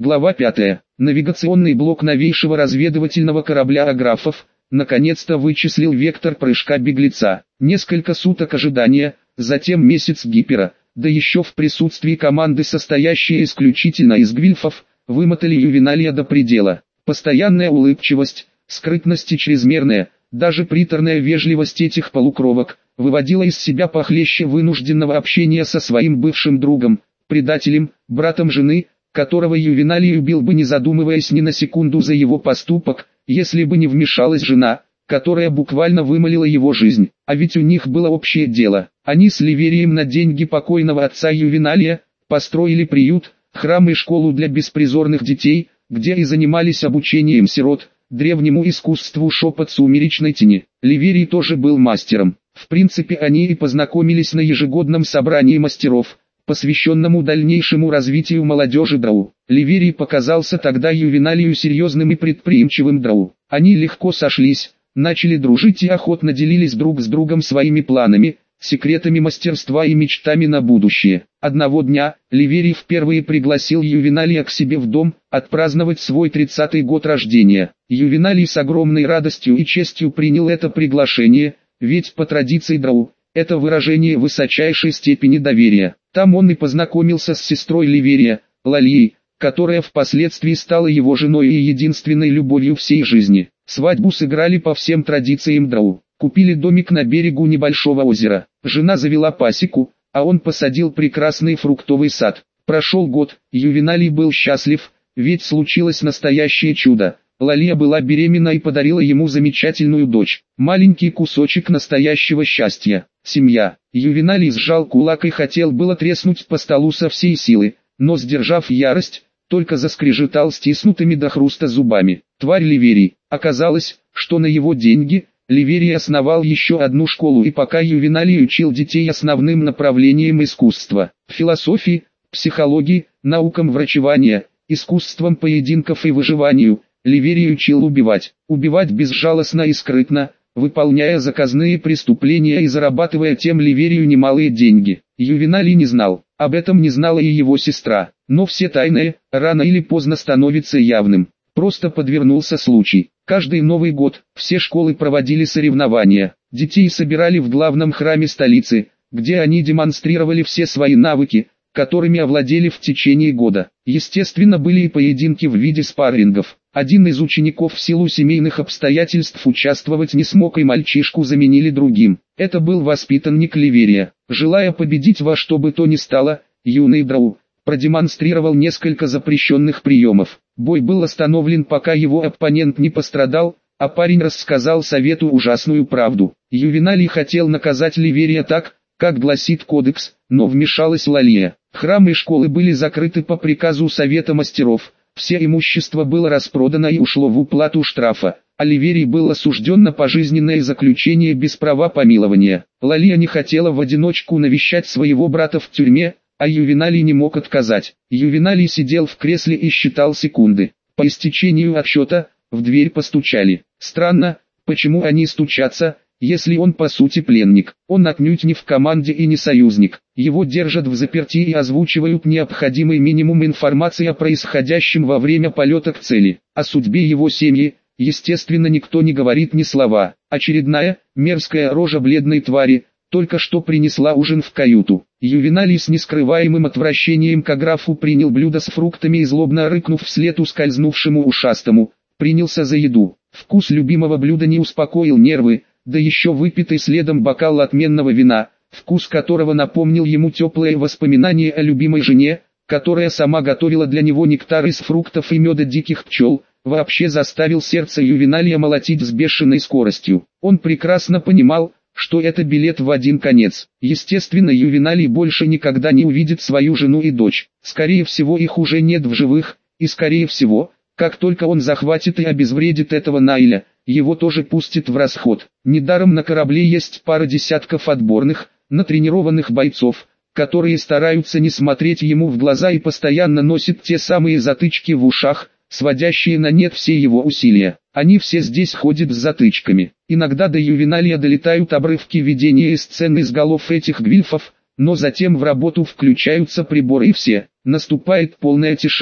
Глава 5. Навигационный блок новейшего разведывательного корабля «Аграфов» наконец-то вычислил вектор прыжка беглеца. Несколько суток ожидания, затем месяц гипера, да еще в присутствии команды, состоящей исключительно из гвильфов, вымотали Ювеналия до предела. Постоянная улыбчивость, скрытность и чрезмерная, даже приторная вежливость этих полукровок, выводила из себя похлеще вынужденного общения со своим бывшим другом, предателем, братом жены, которого Ювеналий убил бы, не задумываясь ни на секунду за его поступок, если бы не вмешалась жена, которая буквально вымолила его жизнь. А ведь у них было общее дело. Они с Ливерием на деньги покойного отца Ювеналия построили приют, храм и школу для беспризорных детей, где и занимались обучением сирот, древнему искусству шепот сумеречной тени. Ливерий тоже был мастером. В принципе, они и познакомились на ежегодном собрании мастеров, посвященному дальнейшему развитию молодежи драу. Ливерий показался тогда Ювеналию серьезным и предприимчивым драу. Они легко сошлись, начали дружить и охотно делились друг с другом своими планами, секретами мастерства и мечтами на будущее. Одного дня, Ливерий впервые пригласил Ювеналия к себе в дом, отпраздновать свой 30-й год рождения. Ювеналий с огромной радостью и честью принял это приглашение, ведь по традиции драу, это выражение высочайшей степени доверия. Там он и познакомился с сестрой Ливерия, Лалией, которая впоследствии стала его женой и единственной любовью всей жизни. Свадьбу сыграли по всем традициям драу. Купили домик на берегу небольшого озера. Жена завела пасеку, а он посадил прекрасный фруктовый сад. Прошел год, Ювеналий был счастлив, ведь случилось настоящее чудо. Лалия была беременна и подарила ему замечательную дочь. Маленький кусочек настоящего счастья. Семья. Ювеналий сжал кулак и хотел было треснуть по столу со всей силы, но, сдержав ярость, только заскрежетал стиснутыми до хруста зубами. Тварь Ливерий. Оказалось, что на его деньги Ливерий основал еще одну школу, и пока Ювеналий учил детей основным направлениям искусства, философии, психологии, наукам врачевания, искусствам поединков и выживанию, Ливерий учил убивать. Убивать безжалостно и скрытно, выполняя заказные преступления и зарабатывая тем Ливерию немалые деньги. Ювеналий не знал, об этом не знала и его сестра, но все тайное, рано или поздно становится явным. Просто подвернулся случай. Каждый Новый год все школы проводили соревнования. Детей собирали в главном храме столицы, где они демонстрировали все свои навыки, которыми овладели в течение года. Естественно, были и поединки в виде спаррингов. Один из учеников в силу семейных обстоятельств участвовать не смог, и мальчишку заменили другим. Это был воспитанник Ливерия. Желая победить во что бы то ни стало, юный драу продемонстрировал несколько запрещенных приемов. Бой был остановлен, пока его оппонент не пострадал, а парень рассказал совету ужасную правду. Ювеналий хотел наказать Ливерия так, как гласит кодекс, но вмешалась Лалия. Храмы и школы были закрыты по приказу Совета мастеров, все имущество было распродано и ушло в уплату штрафа, а Ливерий был осужден на пожизненное заключение без права помилования. Лалия не хотела в одиночку навещать своего брата в тюрьме, а Ювеналий не мог отказать. Ювеналий сидел в кресле и считал секунды. По истечению отсчета, в дверь постучали. Странно, почему они стучатся, если он по сути пленник. Он отнюдь не в команде и не союзник. Его держат в заперти и озвучивают необходимый минимум информации о происходящем во время полета к цели. О судьбе его семьи, естественно, никто не говорит ни слова. Очередная, мерзкая рожа бледной твари только что принесла ужин в каюту. Ювеналий с нескрываемым отвращением к Аграфу принял блюдо с фруктами и, злобно рыкнув вслед ускользнувшему ушастому, принялся за еду. Вкус любимого блюда не успокоил нервы, да еще выпитый следом бокал отменного вина, вкус которого напомнил ему теплые воспоминания о любимой жене, которая сама готовила для него нектар из фруктов и меда диких пчел, вообще заставил сердце Ювеналия молотить с бешеной скоростью. Он прекрасно понимал, что это билет в один конец. Естественно, Ювеналий больше никогда не увидит свою жену и дочь. Скорее всего, их уже нет в живых, и скорее всего, как только он захватит и обезвредит этого Найля, его тоже пустят в расход. Недаром на корабле есть пара десятков отборных, натренированных бойцов, которые стараются не смотреть ему в глаза и постоянно носят те самые затычки в ушах, сводящие на нет все его усилия. Они все здесь ходят с затычками. Иногда до Ювеналия долетают обрывки видения и сцен из голов этих гвильфов, но затем в работу включаются приборы и все. Наступает полная тишина.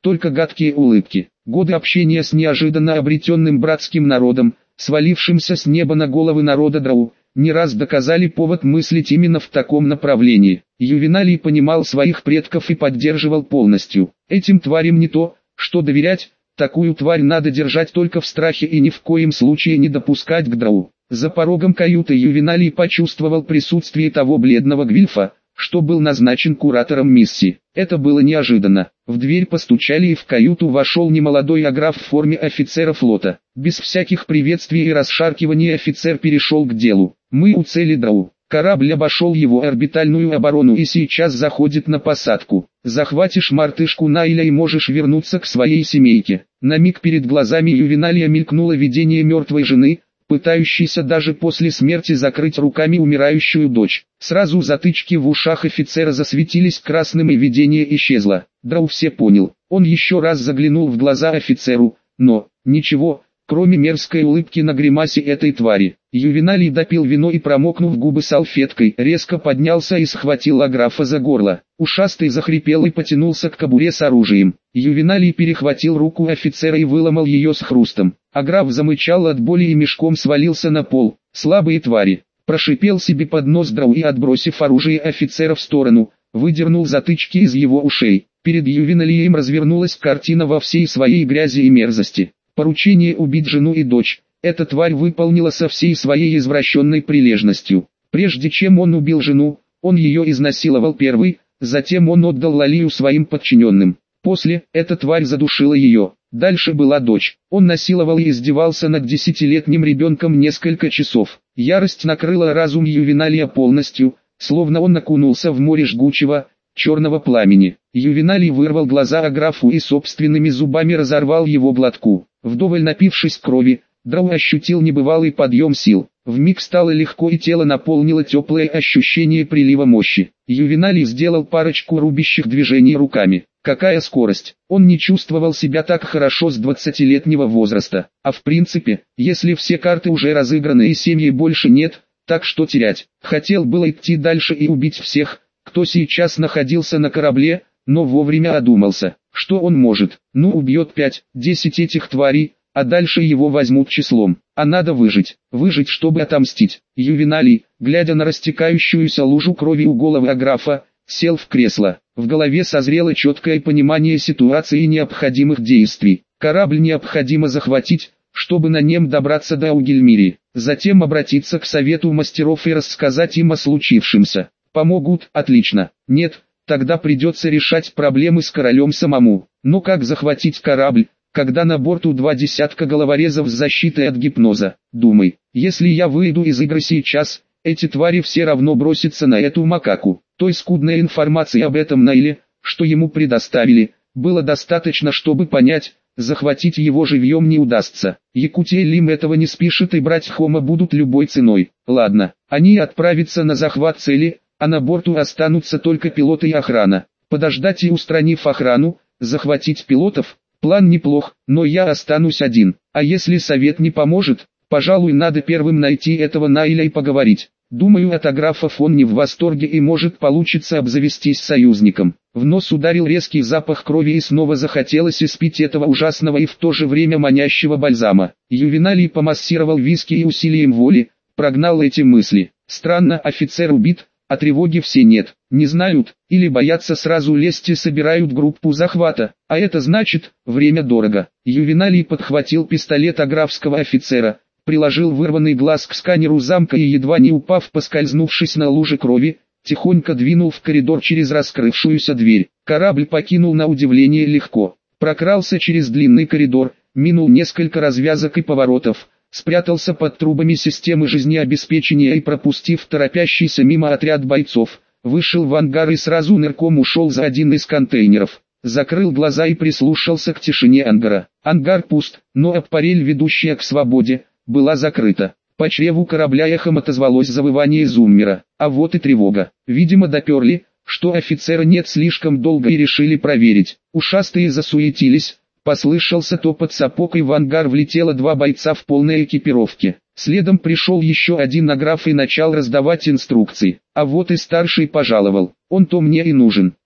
только гадкие улыбки. Годы общения с неожиданно обретенным братским народом, свалившимся с неба на головы народа Драу, не раз доказали повод мыслить именно в таком направлении. Ювеналий понимал своих предков и поддерживал полностью. Этим тварям не то, что доверять, такую тварь надо держать только в страхе и ни в коем случае не допускать к Драу. За порогом каюты Ювеналий почувствовал присутствие того бледного гвильфа, что был назначен куратором миссии. Это было неожиданно. В дверь постучали и в каюту вошел немолодой аграф в форме офицера флота. Без всяких приветствий и расшаркиваний офицер перешел к делу. «Мы у цели Драу. Корабль обошел его орбитальную оборону и сейчас заходит на посадку. Захватишь мартышку Найля и можешь вернуться к своей семейке». На миг перед глазами Ювеналия мелькнуло видение мертвой жены, пытающийся даже после смерти закрыть руками умирающую дочь. Сразу затычки в ушах офицера засветились красным и видение исчезло. Драу все понял. Он еще раз заглянул в глаза офицеру, но ничего, кроме мерзкой улыбки на гримасе этой твари. Ювеналий допил вино и, промокнув губы салфеткой, резко поднялся и схватил аграфа за горло. Ушастый захрипел и потянулся к кобуре с оружием. Ювеналий перехватил руку офицера и выломал ее с хрустом. Аграф замычал от боли и мешком свалился на пол. «Слабые твари!» Прошипел себе под нос Драу и, отбросив оружие офицера в сторону, выдернул затычки из его ушей. Перед Ювеналием развернулась картина во всей своей грязи и мерзости. Поручение убить жену и дочь эта тварь выполнила со всей своей извращенной прилежностью. Прежде чем он убил жену, он ее изнасиловал первый, затем он отдал Лалию своим подчиненным. После, эта тварь задушила ее. Дальше была дочь. Он насиловал и издевался над 10-летним ребенком несколько часов. Ярость накрыла разум Ювеналия полностью, словно он окунулся в море жгучего, черного пламени. Ювеналий вырвал глаза аграфу и собственными зубами разорвал его глотку. Вдоволь напившись крови, Драу ощутил небывалый подъем сил. Вмиг стало легко и тело наполнило теплое ощущение прилива мощи. Ювеналий сделал парочку рубящих движений руками. Какая скорость! Он не чувствовал себя так хорошо с 20-летнего возраста. А в принципе, если все карты уже разыграны и семьи больше нет, так что терять? Хотел было идти дальше и убить всех, кто сейчас находился на корабле, но вовремя одумался. Что он может? Ну, убьет 5-10 этих тварей, а дальше его возьмут числом. А надо выжить. Выжить, чтобы отомстить. Ювеналий, глядя на растекающуюся лужу крови у головы аграфа, сел в кресло. В голове созрело четкое понимание ситуации и необходимых действий. Корабль необходимо захватить, чтобы на нем добраться до Аугельмири. Затем обратиться к совету мастеров и рассказать им о случившемся. Помогут? Отлично. Нет, тогда придется решать проблемы с королем самому. Но как захватить корабль, когда на борту 20 головорезов с защитой от гипноза? Думай, если я выйду из игры сейчас, эти твари все равно бросятся на эту макаку. Той скудной информации об этом Найле, что ему предоставили, было достаточно, чтобы понять, захватить его живьем не удастся. Якутия Лим этого не спишет и брать Хома будут любой ценой. Ладно, они отправятся на захват цели, а на борту останутся только пилоты и охрана. Подождать и, устранив охрану, захватить пилотов? План неплох, но я останусь один. А если совет не поможет, пожалуй, надо первым найти этого Найля и поговорить. Думаю, от аграфов он не в восторге и может получиться обзавестись союзником. В нос ударил резкий запах крови и снова захотелось испить этого ужасного и в то же время манящего бальзама. Ювеналий помассировал виски и усилием воли прогнал эти мысли. Странно, офицер убит, а тревоги все нет. Не знают, или боятся сразу лезть и собирают группу захвата. А это значит, время дорого. Ювеналий подхватил пистолет аграфского офицера, приложил вырванный глаз к сканеру замка и, едва не упав, поскользнувшись на луже крови, тихонько двинул в коридор через раскрывшуюся дверь. Корабль покинул на удивление легко. Прокрался через длинный коридор, минул несколько развязок и поворотов, спрятался под трубами системы жизнеобеспечения и, пропустив торопящийся мимо отряд бойцов, вышел в ангар и сразу нырком ушел за один из контейнеров. Закрыл глаза и прислушался к тишине ангара. Ангар пуст, но аппарель, ведущая к свободе, была закрыта. По чреву корабля эхом отозвалось завывание зуммера. А вот и тревога. Видимо, доперли, что офицера нет слишком долго и решили проверить. Ушастые засуетились, послышался топот сапог и в ангар влетело 2 бойца в полной экипировке. Следом пришел еще один аграф и начал раздавать инструкции. А вот и старший пожаловал. Он-то мне и нужен.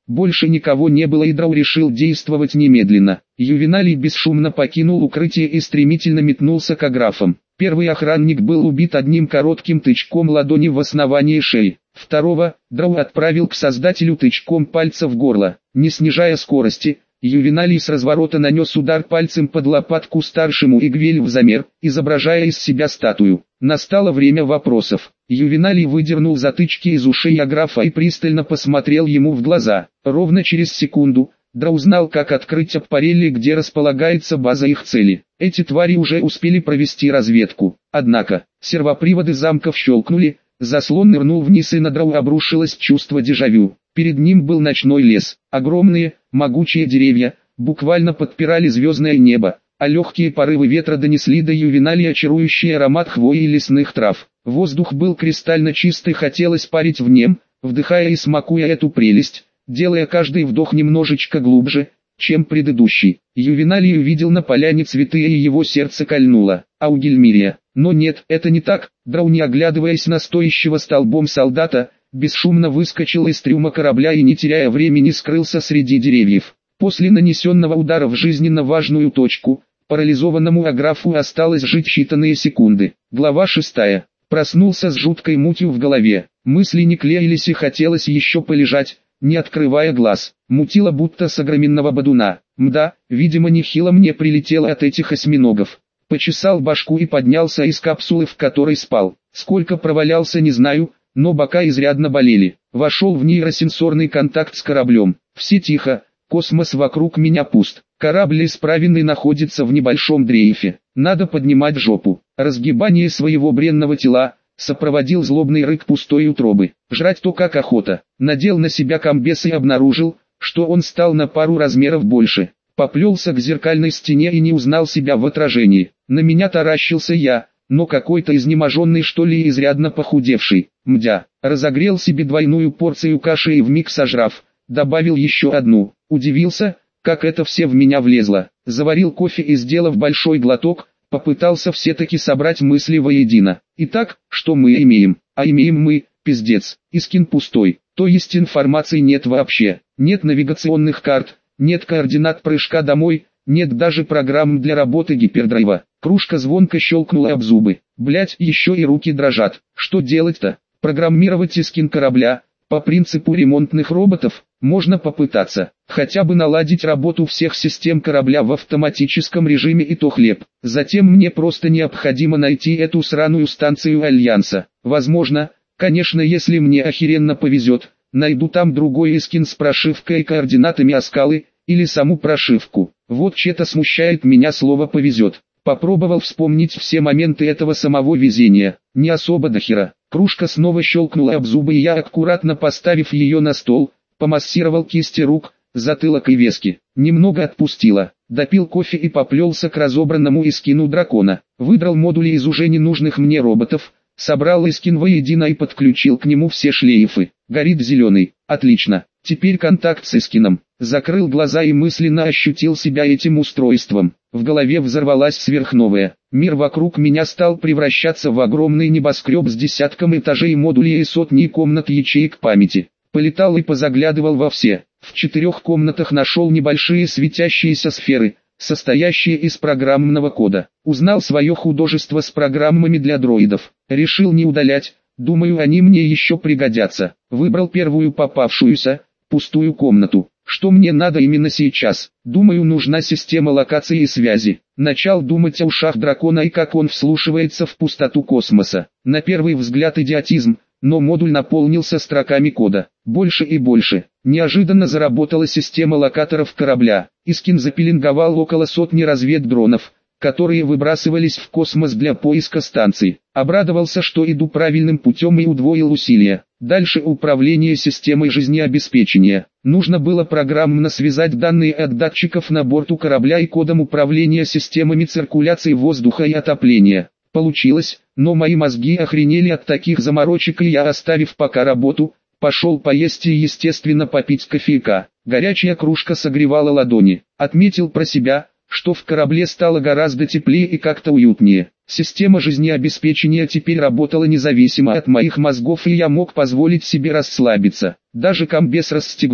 Больше никого не было, и Драу решил действовать немедленно. Ювеналий бесшумно покинул укрытие и стремительно метнулся к аграфам. Первый охранник был убит одним коротким тычком ладони в основании шеи. Второго Драу отправил к создателю тычком пальца в горло. Не снижая скорости, Ювеналий с разворота нанес удар пальцем под лопатку старшему Игвель в замер, изображая из себя статую. Настало время вопросов. Ювеналий выдернул затычки из ушей аграфа и пристально посмотрел ему в глаза. Ровно через секунду Драу знал, как открыть аппарели, где располагается база их цели. Эти твари уже успели провести разведку. Однако, сервоприводы замков щелкнули, заслон нырнул вниз, и на Драу обрушилось чувство дежавю. Перед ним был ночной лес. Огромные, могучие деревья буквально подпирали звездное небо, а легкие порывы ветра донесли до Ювеналия чарующий аромат хвои и лесных трав. Воздух был кристально чистый, хотелось парить в нем, вдыхая и смакуя эту прелесть, делая каждый вдох немножечко глубже, чем предыдущий. Ювеналий увидел на поляне цветы, и его сердце кольнуло. Аугельмирия. Но нет, это не так. Драу, не оглядываясь на стоящего столбом солдата, бесшумно выскочил из трюма корабля и, не теряя времени, скрылся среди деревьев. После нанесенного удара в жизненно важную точку, парализованному аграфу осталось жить считанные секунды. Глава 6. Проснулся с жуткой мутью в голове. Мысли не клеились, и хотелось еще полежать, не открывая глаз. Мутило будто с огроменного бодуна. Мда, видимо, нехило мне прилетело от этих осьминогов. Почесал башку и поднялся из капсулы, в которой спал. Сколько провалялся, не знаю, но бока изрядно болели. Вошел в нейросенсорный контакт с кораблем. Все тихо, космос вокруг меня пуст. Корабль исправенный находится в небольшом дрейфе. Надо поднимать жопу. Разгибание своего бренного тела сопроводил злобный рык пустой утробы. Жрать то как охота. Надел на себя комбез и обнаружил, что он стал на пару размеров больше. Поплелся к зеркальной стене и не узнал себя в отражении. На меня таращился я, но какой-то изнеможенный, что ли, и изрядно похудевший. Мдя. Разогрел себе двойную порцию каши и вмиг сожрав, добавил еще одну. Удивился, как это все в меня влезло. Заварил кофе и, сделав большой глоток, попытался все-таки собрать мысли воедино. Итак, что мы имеем? А имеем мы, пиздец, Искин пустой. То есть информации нет вообще. Нет навигационных карт, нет координат прыжка домой, нет даже программ для работы гипердрайва. Кружка звонко щелкнула об зубы. Блять, еще и руки дрожат. Что делать-то? Программировать Искин корабля, по принципу ремонтных роботов, можно попытаться. Хотя бы наладить работу всех систем корабля в автоматическом режиме, и то хлеб. Затем мне просто необходимо найти эту сраную станцию Альянса. Возможно, конечно, если мне охеренно повезет, найду там другой Искин с прошивкой и координатами Аскалы, или саму прошивку. Вот че-то смущает меня слово «повезет». Попробовал вспомнить все моменты этого самого везения. Не особо дохера. Кружка снова щелкнула об зубы, и я, аккуратно поставив ее на стол, помассировал кисти рук, затылок и вески. Немного отпустило. Допил кофе и поплелся к разобранному Искину дракона. Выдрал модули из уже ненужных мне роботов, собрал Искин воедино и подключил к нему все шлейфы. Горит зеленый. Отлично. Теперь контакт с Искином. Закрыл глаза и мысленно ощутил себя этим устройством. В голове взорвалась сверхновая. Мир вокруг меня стал превращаться в огромный небоскреб с десятком этажей, модулей и сотней комнат, ячеек памяти. Полетал и позаглядывал во все. В 4 комнатах нашел небольшие светящиеся сферы, состоящие из программного кода. Узнал свое художество с программами для дроидов. Решил не удалять, думаю, они мне еще пригодятся. Выбрал первую попавшуюся, пустую комнату. Что мне надо именно сейчас? Думаю, нужна система локации и связи. Начал думать о ушах дракона и как он вслушивается в пустоту космоса. На первый взгляд идиотизм, но модуль наполнился строками кода. Больше и больше. Неожиданно заработала система локаторов корабля. Искин запеленговал около сотни разведдронов, которые выбрасывались в космос для поиска станций. Обрадовался, что иду правильным путем, и удвоил усилия. Дальше управление системой жизнеобеспечения. Нужно было программно связать данные от датчиков на борту корабля и кодом управления системами циркуляции воздуха и отопления. Получилось, но мои мозги охренели от таких заморочек, и я, оставив пока работу, пошел поесть и, естественно, попить кофейка. Горячая кружка согревала ладони. Отметил про себя, что в корабле стало гораздо теплее и как-то уютнее. Система жизнеобеспечения теперь работала независимо от моих мозгов, и я мог позволить себе расслабиться. Даже комбез расстегнул.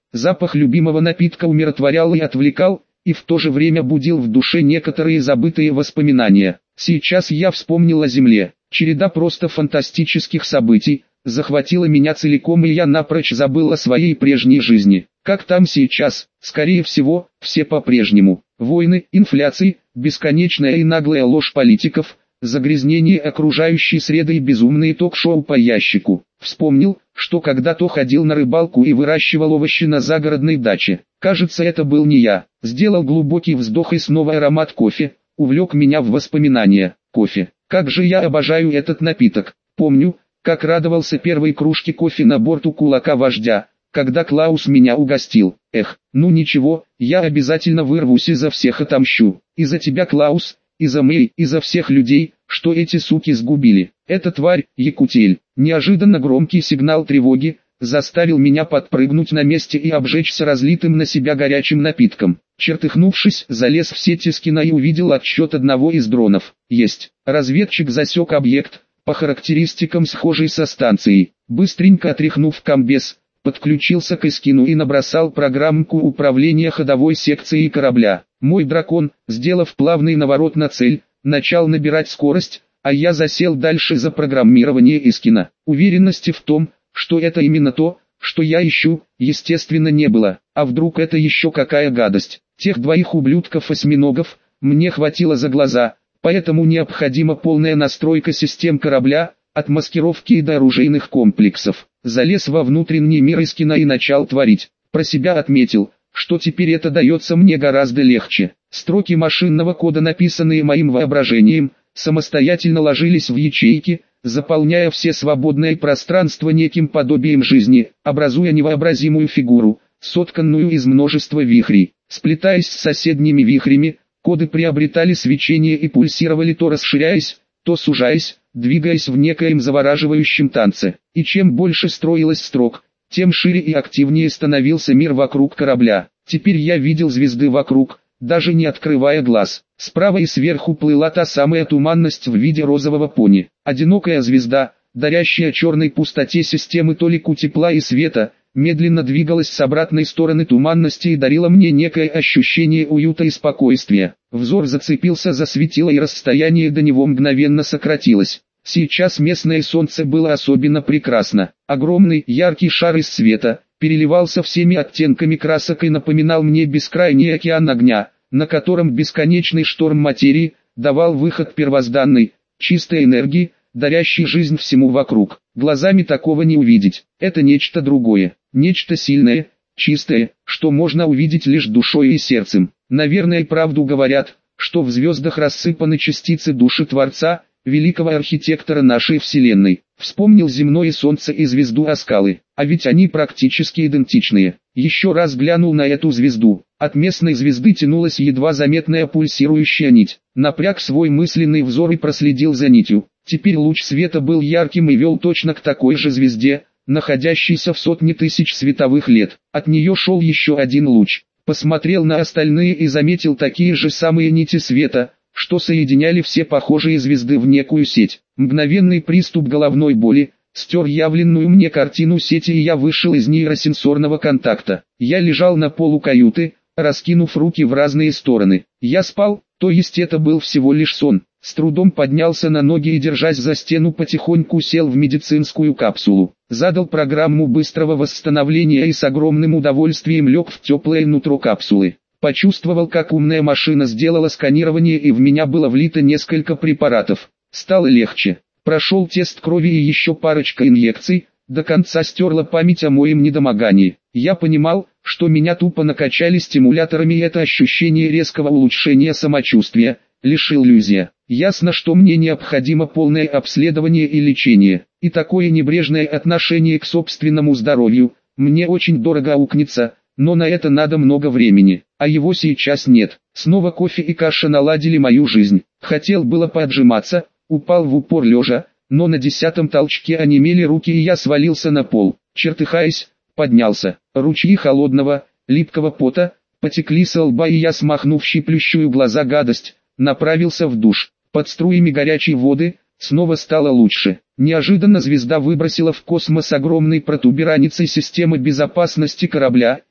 Запах любимого напитка умиротворял и отвлекал, и в то же время будил в душе некоторые забытые воспоминания. Сейчас я вспомнил о земле. Череда просто фантастических событий захватила меня целиком, и я напрочь забыл о своей прежней жизни. Как там сейчас? Скорее всего, все по-прежнему. Войны, инфляции, бесконечная и наглая ложь политиков, загрязнение окружающей среды и безумные ток-шоу по ящику. Вспомнил, что когда-то ходил на рыбалку и выращивал овощи на загородной даче. Кажется, это был не я. Сделал глубокий вздох, и снова аромат кофе увлек меня в воспоминания. Кофе. Как же я обожаю этот напиток. Помню, как радовался первой кружке кофе на борту кулака вождя, когда Клаус меня угостил. Эх, ну ничего, я обязательно вырвусь и за всех отомщу. И за тебя, Клаус, и за Мэй, и за всех людей, что эти суки сгубили. Эта тварь, Якутель. Неожиданно громкий сигнал тревоги заставил меня подпрыгнуть на месте и обжечься разлитым на себя горячим напитком. Чертыхнувшись, залез в сеть Искина и увидел отсчет одного из дронов. Есть. Разведчик засек объект, по характеристикам схожий со станцией. Быстренько отряхнув комбез, подключился к Искину и набросал программку управления ходовой секцией корабля. Мой дракон, сделав плавный наворот на цель, начал набирать скорость, а я засел дальше за программирование Искина. Уверенности в том, что это именно то, что я ищу, естественно, не было. А вдруг это еще какая гадость? Тех двоих ублюдков-осьминогов мне хватило за глаза, поэтому необходима полная настройка систем корабля, от маскировки и до оружейных комплексов. Залез во внутренний мир Искина и начал творить. Про себя отметил, что теперь это дается мне гораздо легче. Строки машинного кода, написанные моим воображением, самостоятельно ложились в ячейки, заполняя все свободное пространство неким подобием жизни, образуя невообразимую фигуру, сотканную из множества вихрей. Сплетаясь с соседними вихрями, коды приобретали свечение и пульсировали, то расширяясь, то сужаясь, двигаясь в некоем завораживающем танце. И чем больше строилось строк, тем шире и активнее становился мир вокруг корабля. Теперь я видел звезды вокруг, даже не открывая глаз. Справа и сверху плыла та самая туманность в виде розового пони. Одинокая звезда, дарящая черной пустоте системы толику тепла и света, медленно двигалась с обратной стороны туманности и дарила мне некое ощущение уюта и спокойствия. Взор зацепился за светило, и расстояние до него мгновенно сократилось. Сейчас местное солнце было особенно прекрасно. Огромный, яркий шар из света переливался всеми оттенками красок и напоминал мне бескрайний океан огня, на котором бесконечный шторм материи давал выход первозданной, чистой энергии, дарящей жизнь всему вокруг. Глазами такого не увидеть. Это нечто другое, нечто сильное, чистое, что можно увидеть лишь душой и сердцем. Наверное, правду говорят, что в звездах рассыпаны частицы души Творца, великого архитектора нашей Вселенной. Вспомнил земное солнце и звезду Аскалы, а ведь они практически идентичные. Еще раз глянул на эту звезду. От местной звезды тянулась едва заметная пульсирующая нить. Напряг свой мысленный взор и проследил за нитью. Теперь луч света был ярким и вел точно к такой же звезде, находящейся в сотни тысяч световых лет. От нее шел еще один луч. Посмотрел на остальные и заметил такие же самые нити света, что соединяли все похожие звезды в некую сеть. Мгновенный приступ головной боли стер явленную мне картину сети, и я вышел из нейросенсорного контакта. Я лежал на полу каюты, раскинув руки в разные стороны. Я спал, то есть это был всего лишь сон. С трудом поднялся на ноги и, держась за стену, потихоньку сел в медицинскую капсулу. Задал программу быстрого восстановления и с огромным удовольствием лег в теплое нутро капсулы. Почувствовал, как умная машина сделала сканирование, и в меня было влито несколько препаратов. Стало легче. Прошел тест крови и еще парочка инъекций, до конца стерла память о моем недомогании. Я понимал, что меня тупо накачали стимуляторами, и это ощущение резкого улучшения самочувствия лишь иллюзия. Ясно, что мне необходимо полное обследование и лечение. И такое небрежное отношение к собственному здоровью мне очень дорого аукнется. Но на это надо много времени, а его сейчас нет. Снова кофе и каша наладили мою жизнь. Хотел было поотжиматься, упал в упор лежа, но на 10-м толчке онемели руки, и я свалился на пол. Чертыхаясь, поднялся. Ручьи холодного, липкого пота потекли со лба, и я, смахнув щиплющую глаза гадость, направился в душ. Под струями горячей воды снова стало лучше. Неожиданно звезда выбросила в космос огромной протуберанницей системы безопасности корабля,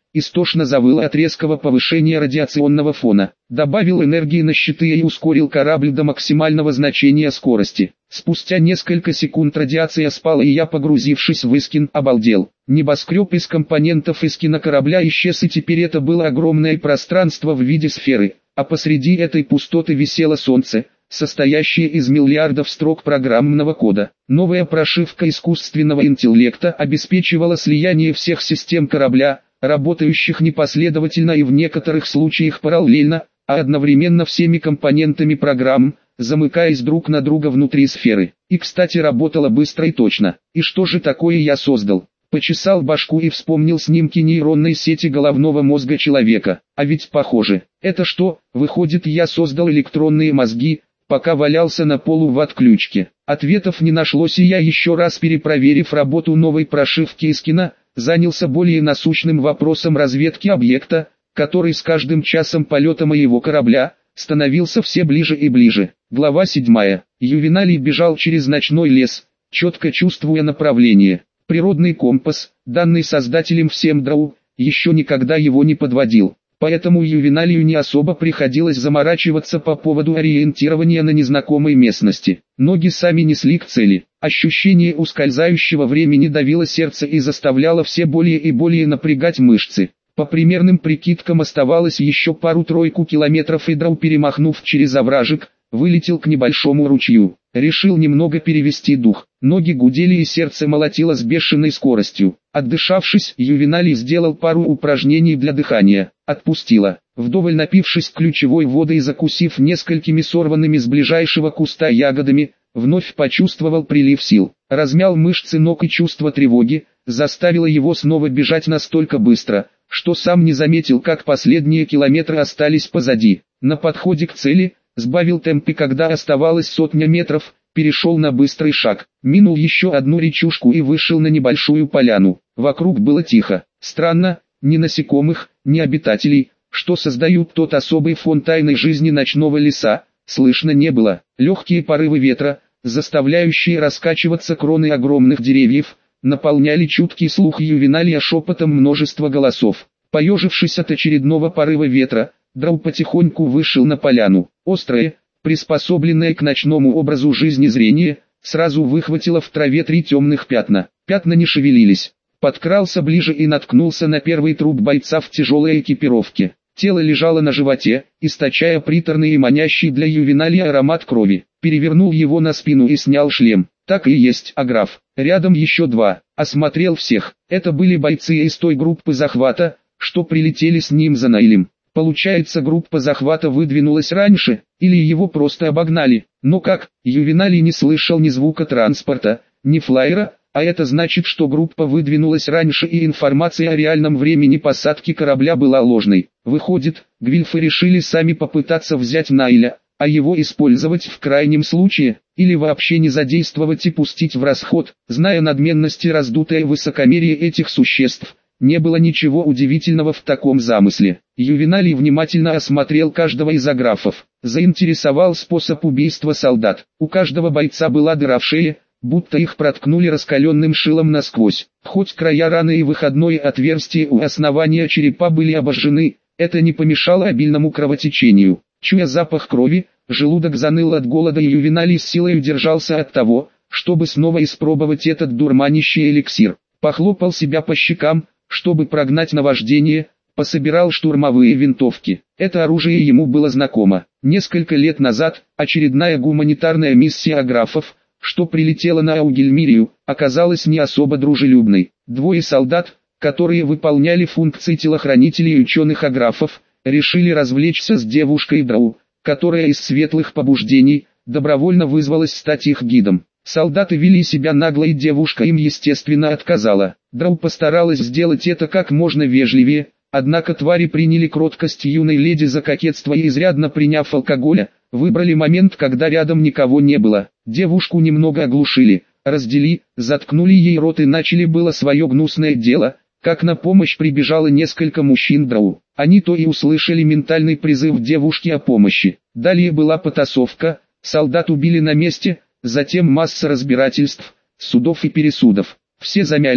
истошно завыл от резкого повышения радиационного фона. Добавил энергии на щиты и ускорил корабль до максимального значения скорости. Спустя несколько секунд радиация спала, и я, погрузившись в Искин, обалдел. Небоскреб из компонентов Искина корабля исчез, и теперь это было огромное пространство в виде сферы, а посреди этой пустоты висело солнце, состоящее из миллиардов строк программного кода. Новая прошивка искусственного интеллекта обеспечивала слияние всех систем корабля, работающих непоследовательно и в некоторых случаях параллельно, а одновременно всеми компонентами программ, замыкаясь друг на друга внутри сферы. И, кстати, работала быстро и точно. И что же такое я создал? Почесал башку и вспомнил снимки нейронной сети головного мозга человека. А ведь похоже. Это что, выходит, я создал электронные мозги, пока валялся на полу в отключке? Ответов не нашлось, и я, еще раз перепроверив работу новой прошивки Искина, занялся более насущным вопросом разведки объекта, который с каждым часом полета моего корабля становился все ближе и ближе. Глава 7. Ювеналий бежал через ночной лес, четко чувствуя направление. Природный компас, данный создателем всем драу, еще никогда его не подводил. Поэтому Ювеналию не особо приходилось заморачиваться по поводу ориентирования на незнакомой местности. Ноги сами несли к цели. Ощущение ускользающего времени давило сердце и заставляло все более и более напрягать мышцы. По примерным прикидкам оставалось еще пару-тройку километров, и драу, перемахнув через овражек, вылетел к небольшому ручью. Решил немного перевести дух. Ноги гудели и сердце молотило с бешеной скоростью. Отдышавшись, Ювеналий сделал пару упражнений для дыхания. Отпустило. Вдоволь напившись ключевой воды и закусив несколькими сорванными с ближайшего куста ягодами, вновь почувствовал прилив сил. Размял мышцы ног, и чувство тревоги заставило его снова бежать настолько быстро, что сам не заметил, как последние километры остались позади. На подходе к цели сбавил темп, и когда оставалось 100 метров, перешел на быстрый шаг. Минул еще одну речушку и вышел на небольшую поляну. Вокруг было тихо. Странно, ни насекомых, ни обитателей, что создают тот особый фон тайной жизни ночного леса, слышно не было. Легкие порывы ветра, заставляющие раскачиваться кроны огромных деревьев, наполняли чуткий слух Ювеналия шепотом множества голосов. Поежившись от очередного порыва ветра, драу потихоньку вышел на поляну. Острое, приспособленное к ночному образу жизни зрение, сразу выхватило в траве 3 темных пятна. Пятна не шевелились. Подкрался ближе и наткнулся на первый труп бойца в тяжелой экипировке. Тело лежало на животе, источая приторный и манящий для Ювеналия аромат крови. Перевернул его на спину и снял шлем. Так и есть, Аграф. Рядом еще 2. Осмотрел всех. Это были бойцы из той группы захвата, что прилетели с ним за Наилем. Получается, группа захвата выдвинулась раньше, или его просто обогнали. Но как? Ювеналий не слышал ни звука транспорта, ни флайера, а это значит, что группа выдвинулась раньше, и информация о реальном времени посадки корабля была ложной. Выходит, гвильфы решили сами попытаться взять Наиля, а его использовать в крайнем случае, или вообще не задействовать и пустить в расход. Зная надменность и раздутое высокомерие этих существ, не было ничего удивительного в таком замысле. Ювеналий внимательно осмотрел каждого из аграфов. Заинтересовал способ убийства солдат. У каждого бойца была дыра в шее, будто их проткнули раскаленным шилом насквозь. Хоть края раны и выходное отверстие у основания черепа были обожжены, это не помешало обильному кровотечению. Чуя запах крови, желудок заныл от голода, и Ювеналий с силой удержался от того, чтобы снова испробовать этот дурманящий эликсир. Похлопал себя по щекам, чтобы прогнать наваждение, пособирал штурмовые винтовки. Это оружие ему было знакомо. Несколько лет назад, очередная гуманитарная миссия аграфов, что прилетела на Аугельмирию, оказалась не особо дружелюбной. 2 солдат, которые выполняли функции телохранителей и ученых аграфов, решили развлечься с девушкой драу, которая из светлых побуждений добровольно вызвалась стать их гидом. Солдаты вели себя нагло, и девушка им естественно отказала. Драу постаралась сделать это как можно вежливее, однако твари приняли кроткость юной леди за кокетство и, изрядно приняв алкоголя, выбрали момент, когда рядом никого не было. Девушку немного оглушили, раздели, заткнули ей рот и начали было свое гнусное дело, как на помощь прибежало несколько мужчин драу. Они то и услышали ментальный призыв девушки о помощи. Далее была потасовка, солдат убили на месте, затем масса разбирательств, судов и пересудов. Все замяли,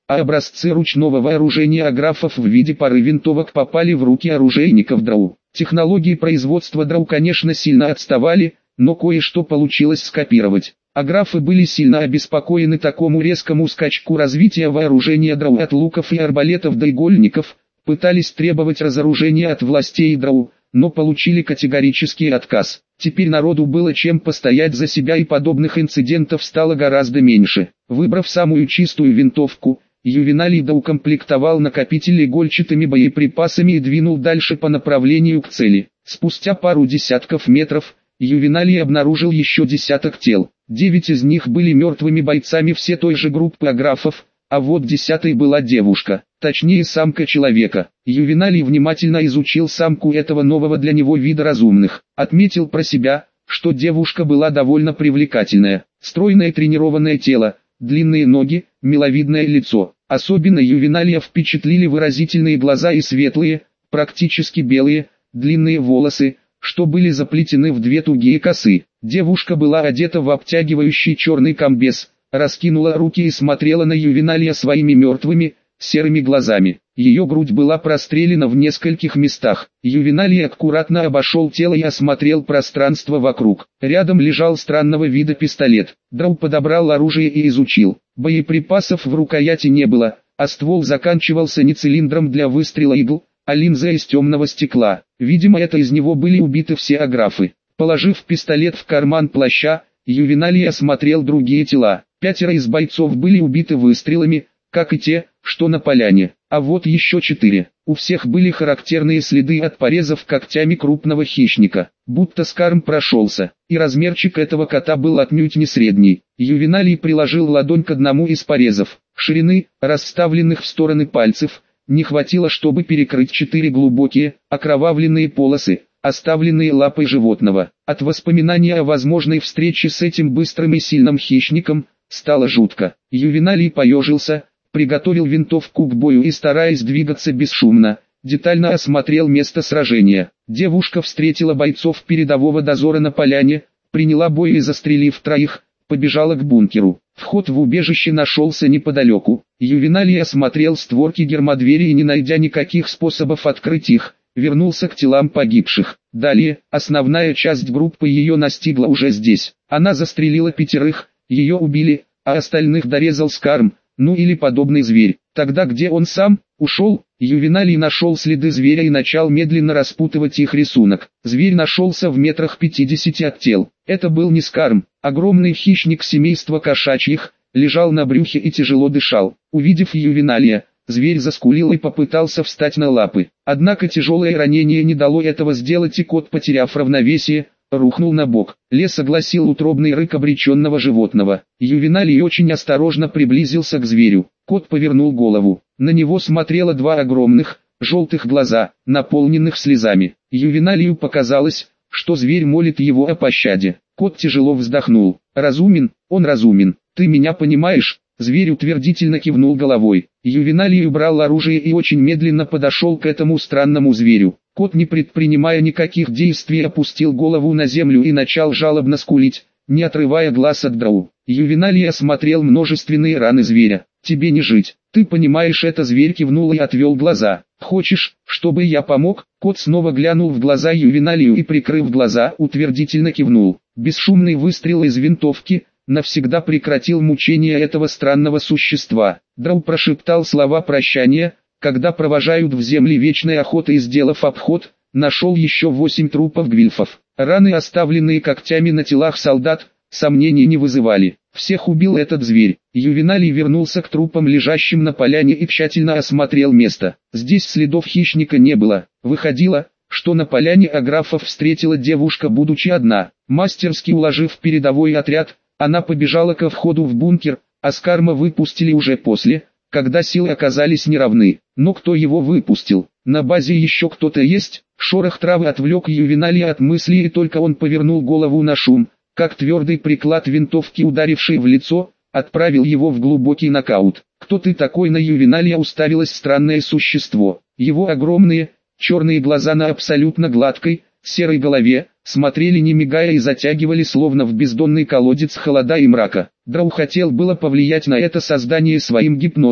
а образцы ручного вооружения аграфов в виде пары винтовок попали в руки оружейников драу. Технологии производства драу, конечно, сильно отставали, но кое-что получилось скопировать. Аграфы были сильно обеспокоены такому резкому скачку развития вооружения драу от луков и арбалетов до игольников, пытались требовать разоружения от властей драу, но получили категорический отказ. Теперь народу было чем постоять за себя, и подобных инцидентов стало гораздо меньше. Выбрав самую чистую винтовку, Ювеналий доукомплектовал накопитель игольчатыми боеприпасами и двинул дальше по направлению к цели. Спустя пару десятков метров, Ювеналий обнаружил еще десяток тел. 9 из них были мертвыми бойцами все той же группы аграфов, а вот 10-й была девушка, точнее самка человека. Ювеналий внимательно изучил самку этого нового для него вида разумных. Отметил про себя, что девушка была довольно привлекательная. Стройное тренированное тело, длинные ноги, миловидное лицо. Особенно Ювеналия впечатлили выразительные глаза и светлые, практически белые, длинные волосы, что были заплетены в 2 тугие косы. Девушка была одета в обтягивающий черный комбез, раскинула руки и смотрела на Ювеналия своими мертвыми, серыми глазами. Ее грудь была прострелена в нескольких местах. Ювеналий аккуратно обошел тело и осмотрел пространство вокруг. Рядом лежал странного вида пистолет. Драу подобрал оружие и изучил. Боеприпасов в рукояти не было, а ствол заканчивался не цилиндром для выстрела игл, а линза из темного стекла. Видимо, это из него были убиты все аграфы. Положив пистолет в карман плаща, Ювеналий осмотрел другие тела. 5 из бойцов были убиты выстрелами, как и те, что на поляне. А вот еще 4. У всех были характерные следы от порезов когтями крупного хищника. Будто скарм прошелся. И размерчик этого кота был отнюдь не средний. Ювеналий приложил ладонь к одному из порезов. Ширины, расставленных в стороны пальцев, не хватило, чтобы перекрыть 4 глубокие, окровавленные полосы, оставленные лапой животного. От воспоминания о возможной встрече с этим быстрым и сильным хищником, стало жутко. Ювеналий поежился, приготовил винтовку к бою и, стараясь двигаться бесшумно, детально осмотрел место сражения. Девушка встретила бойцов передового дозора на поляне, приняла бой и, застрелив 3, побежала к бункеру. Вход в убежище нашелся неподалеку. Ювеналий осмотрел створки гермодвери и, не найдя никаких способов открыть их, вернулся к телам погибших. Далее, основная часть группы ее настигла уже здесь. Она застрелила 5, ее убили, а остальных дорезал скарм, ну или подобный зверь. Тогда где он сам? Ушел. Ювеналий нашел следы зверя и начал медленно распутывать их рисунок. Зверь нашелся в метрах 50 от тел. Это был не скарм, огромный хищник семейства кошачьих, лежал на брюхе и тяжело дышал. Увидев Ювеналия, зверь заскулил и попытался встать на лапы. Однако тяжелое ранение не дало этого сделать, и кот, потеряв равновесие, рухнул на бок. Лес огласил утробный рык обреченного животного. Ювеналий очень осторожно приблизился к зверю. Кот повернул голову. На него смотрело 2 огромных, желтых глаза, наполненных слезами. Ювеналию показалось, что зверь молит его о пощаде. Кот тяжело вздохнул. «Разумен, он разумен. Ты меня понимаешь?» Зверь утвердительно кивнул головой. Ювеналий убрал оружие и очень медленно подошел к этому странному зверю. Кот, не предпринимая никаких действий, опустил голову на землю и начал жалобно скулить, не отрывая глаз от драу. Ювеналий осмотрел множественные раны зверя. «Тебе не жить. Ты понимаешь это?» Зверь кивнул и отвел глаза. «Хочешь, чтобы я помог?» Кот снова глянул в глаза Ювеналию и, прикрыв глаза, утвердительно кивнул. Бесшумный выстрел из винтовки навсегда прекратил мучения этого странного существа. Драу прошептал слова прощания, когда провожают в земли вечной охоты, и, сделав обход, нашел еще 8 трупов гвильфов. Раны, оставленные когтями на телах солдат, сомнений не вызывали. Всех убил этот зверь. Ювеналий вернулся к трупам, лежащим на поляне, и тщательно осмотрел место. Здесь следов хищника не было. Выходило, что на поляне аграфов встретила девушка, будучи одна. Мастерски уложив передовой отряд, она побежала ко входу в бункер, а скарма выпустили уже после, когда силы оказались неравны. Но кто его выпустил? На базе еще кто-то есть? Шорох травы отвлек Ювеналия от мысли, и только он повернул голову на шум, как твердый приклад винтовки, ударивший в лицо, отправил его в глубокий нокаут. «Кто ты такой?» На Ювеналия уставилось странное существо. Его огромные, черные глаза на абсолютно гладкой, серой голове, смотрели не мигая и затягивали словно в бездонный колодец холода и мрака. Драу хотел было повлиять на это создание своим гипнозом,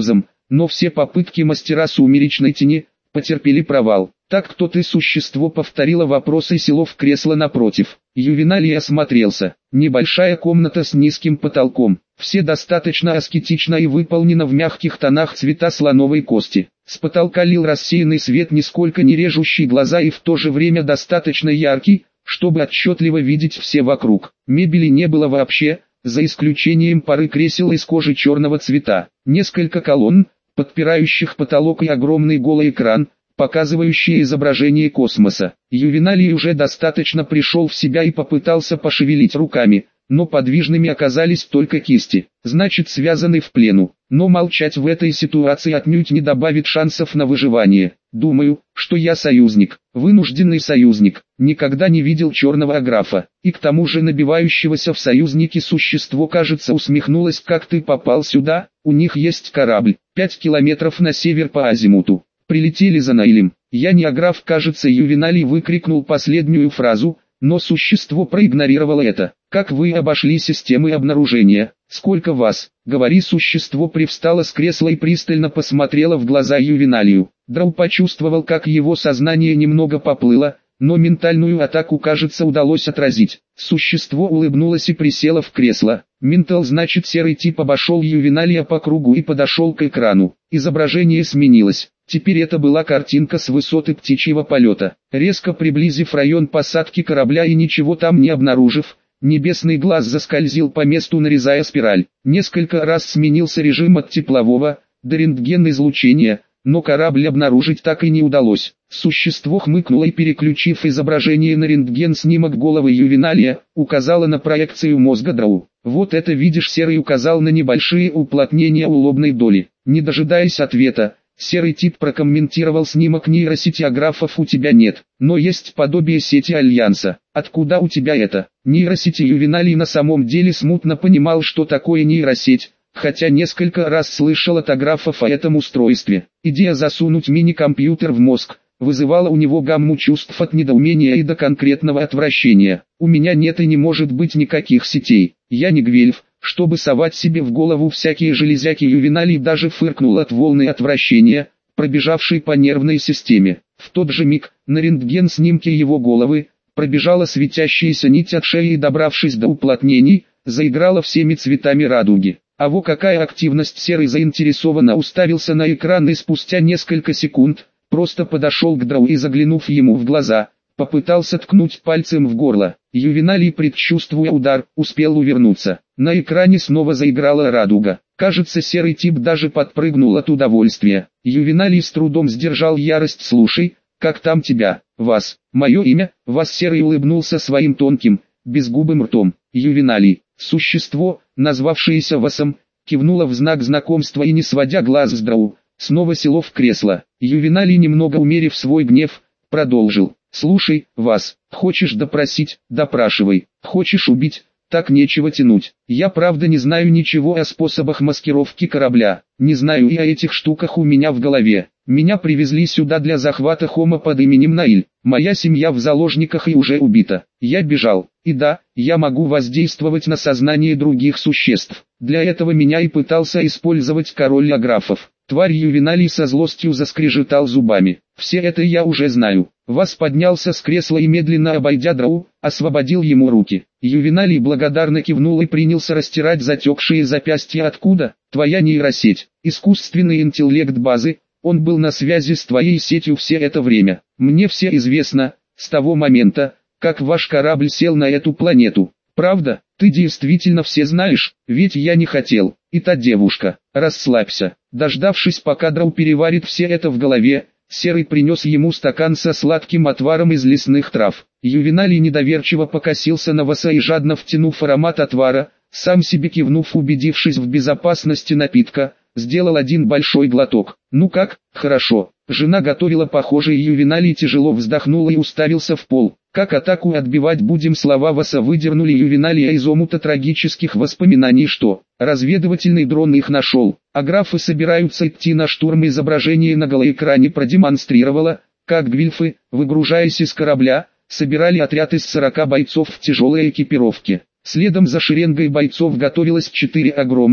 но все попытки мастера сумеречной тени потерпели провал. «Так кто ты, существо?» — повторила вопрос и село в кресло напротив. Ювеналий осмотрелся. Небольшая комната с низким потолком. Все достаточно аскетично и выполнено в мягких тонах цвета слоновой кости. С потолка лил рассеянный свет, нисколько не режущий глаза и в то же время достаточно яркий, чтобы отчетливо видеть все вокруг. Мебели не было вообще, за исключением пары кресел из кожи черного цвета. Несколько колонн, подпирающих потолок, и огромный голый экран, показывающий изображение космоса. Ювеналий уже достаточно пришел в себя и попытался пошевелить руками, но подвижными оказались только кисти. Значит, связаны в плену. Но молчать в этой ситуации отнюдь не добавит шансов на выживание. Думаю, что я союзник, вынужденный союзник. Никогда не видел черного аграфа. И к тому же набивающегося в союзники существо, кажется, усмехнулось. Как ты попал сюда? У них есть корабль, 5 километров на север по азимуту. Прилетели за Наилем. Я не аграф, кажется. Ювеналий выкрикнул последнюю фразу, но существо проигнорировало это. Как вы обошли системы обнаружения? Сколько вас? Говори. Существо привстало с кресла и пристально посмотрело в глаза Ювеналию. Драу почувствовал, как его сознание немного поплыло, но ментальную атаку, кажется, удалось отразить. Существо улыбнулось и присело в кресло. Ментал, значит, серый тип обошел Ювеналия по кругу и подошел к экрану. Изображение сменилось. Теперь это была картинка с высоты птичьего полета. Резко приблизив район посадки корабля и ничего там не обнаружив, небесный глаз заскользил по месту, нарезая спираль. Несколько раз сменился режим от теплового до рентген-излучения, но корабль обнаружить так и не удалось. Существо хмыкнуло и, переключив изображение на рентген-снимок головы Ювеналия, указало на проекцию мозга Драу. «Вот это видишь?» — серый указал на небольшие уплотнения у лобной доли. Не дожидаясь ответа, серый тип прокомментировал снимок нейросети аграфов. «У тебя нет, но есть подобие сети Альянса. Откуда у тебя это?» Нейросети. Ювеналий на самом деле смутно понимал, что такое нейросеть, хотя несколько раз слышал от аграфов о этом устройстве. Идея засунуть мини-компьютер в мозг вызывала у него гамму чувств от недоумения и до конкретного отвращения. «У меня нет и не может быть никаких сетей. Я не Гвельф, чтобы совать себе в голову всякие железяки». Ювеналий даже фыркнул от волны отвращения, пробежавшей по нервной системе. В тот же миг, на рентген-снимке его головы, пробежала светящаяся нить от шеи и, добравшись до уплотнений, заиграла всеми цветами радуги. А во какая активность! Серый заинтересованно уставился на экран и спустя несколько секунд просто подошел к Драу и, заглянув ему в глаза, попытался ткнуть пальцем в горло. Ювеналий, предчувствуя удар, успел увернуться. На экране снова заиграла радуга. Кажется, серый тип даже подпрыгнул от удовольствия. Ювеналий с трудом сдержал ярость. «Слушай, как там тебя? Вас? Мое имя?» «Вас». Серый улыбнулся своим тонким, безгубым ртом. Ювеналий. Существо, назвавшееся Васом, кивнуло в знак знакомства и, не сводя глаз с Драу, снова село в кресло. Ювеналий, немного умерив свой гнев, продолжил. «Слушай, Вас, хочешь допросить? Допрашивай. Хочешь убить? Так нечего тянуть. Я правда не знаю ничего о способах маскировки корабля. Не знаю и о этих штуках у меня в голове. Меня привезли сюда для захвата Хома под именем Наиль. Моя семья в заложниках и уже убита. Я бежал. И да, я могу воздействовать на сознание других существ. Для этого меня и пытался использовать король аграфов». Тварь. Ювеналий со злостью заскрежетал зубами. «Все это я уже знаю». Вас поднялся с кресла и, медленно обойдя Драу, освободил ему руки. Ювеналий благодарно кивнул и принялся растирать затекшие запястья. «Откуда? Твоя нейросеть, искусственный интеллект базы, он был на связи с твоей сетью все это время. Мне все известно, с того момента, как ваш корабль сел на эту планету. Правда? Ты действительно все знаешь? Ведь я не хотел». «И та девушка». «Расслабься». Дождавшись, пока Драу переварит все это в голове, серый принес ему стакан со сладким отваром из лесных трав. Ювеналий недоверчиво покосился на Васа и, жадно втянув аромат отвара, сам себе кивнув, убедившись в безопасности напитка, сделал один большой глоток. «Ну как, хорошо». Жена готовила похожее. Ювеналий тяжело вздохнул и уставился в пол. «Как атаку отбивать будем?» Слова Васа выдернули Ювеналия из омута трагических воспоминаний. «Что? Разведывательный дрон их нашел. Аграфы собираются идти на штурм». Изображение на голоэкране продемонстрировало, как гвильфы, выгружаясь из корабля, собирали отряд из 40 бойцов в тяжелой экипировке. Следом за шеренгой бойцов готовилось 4 огромных,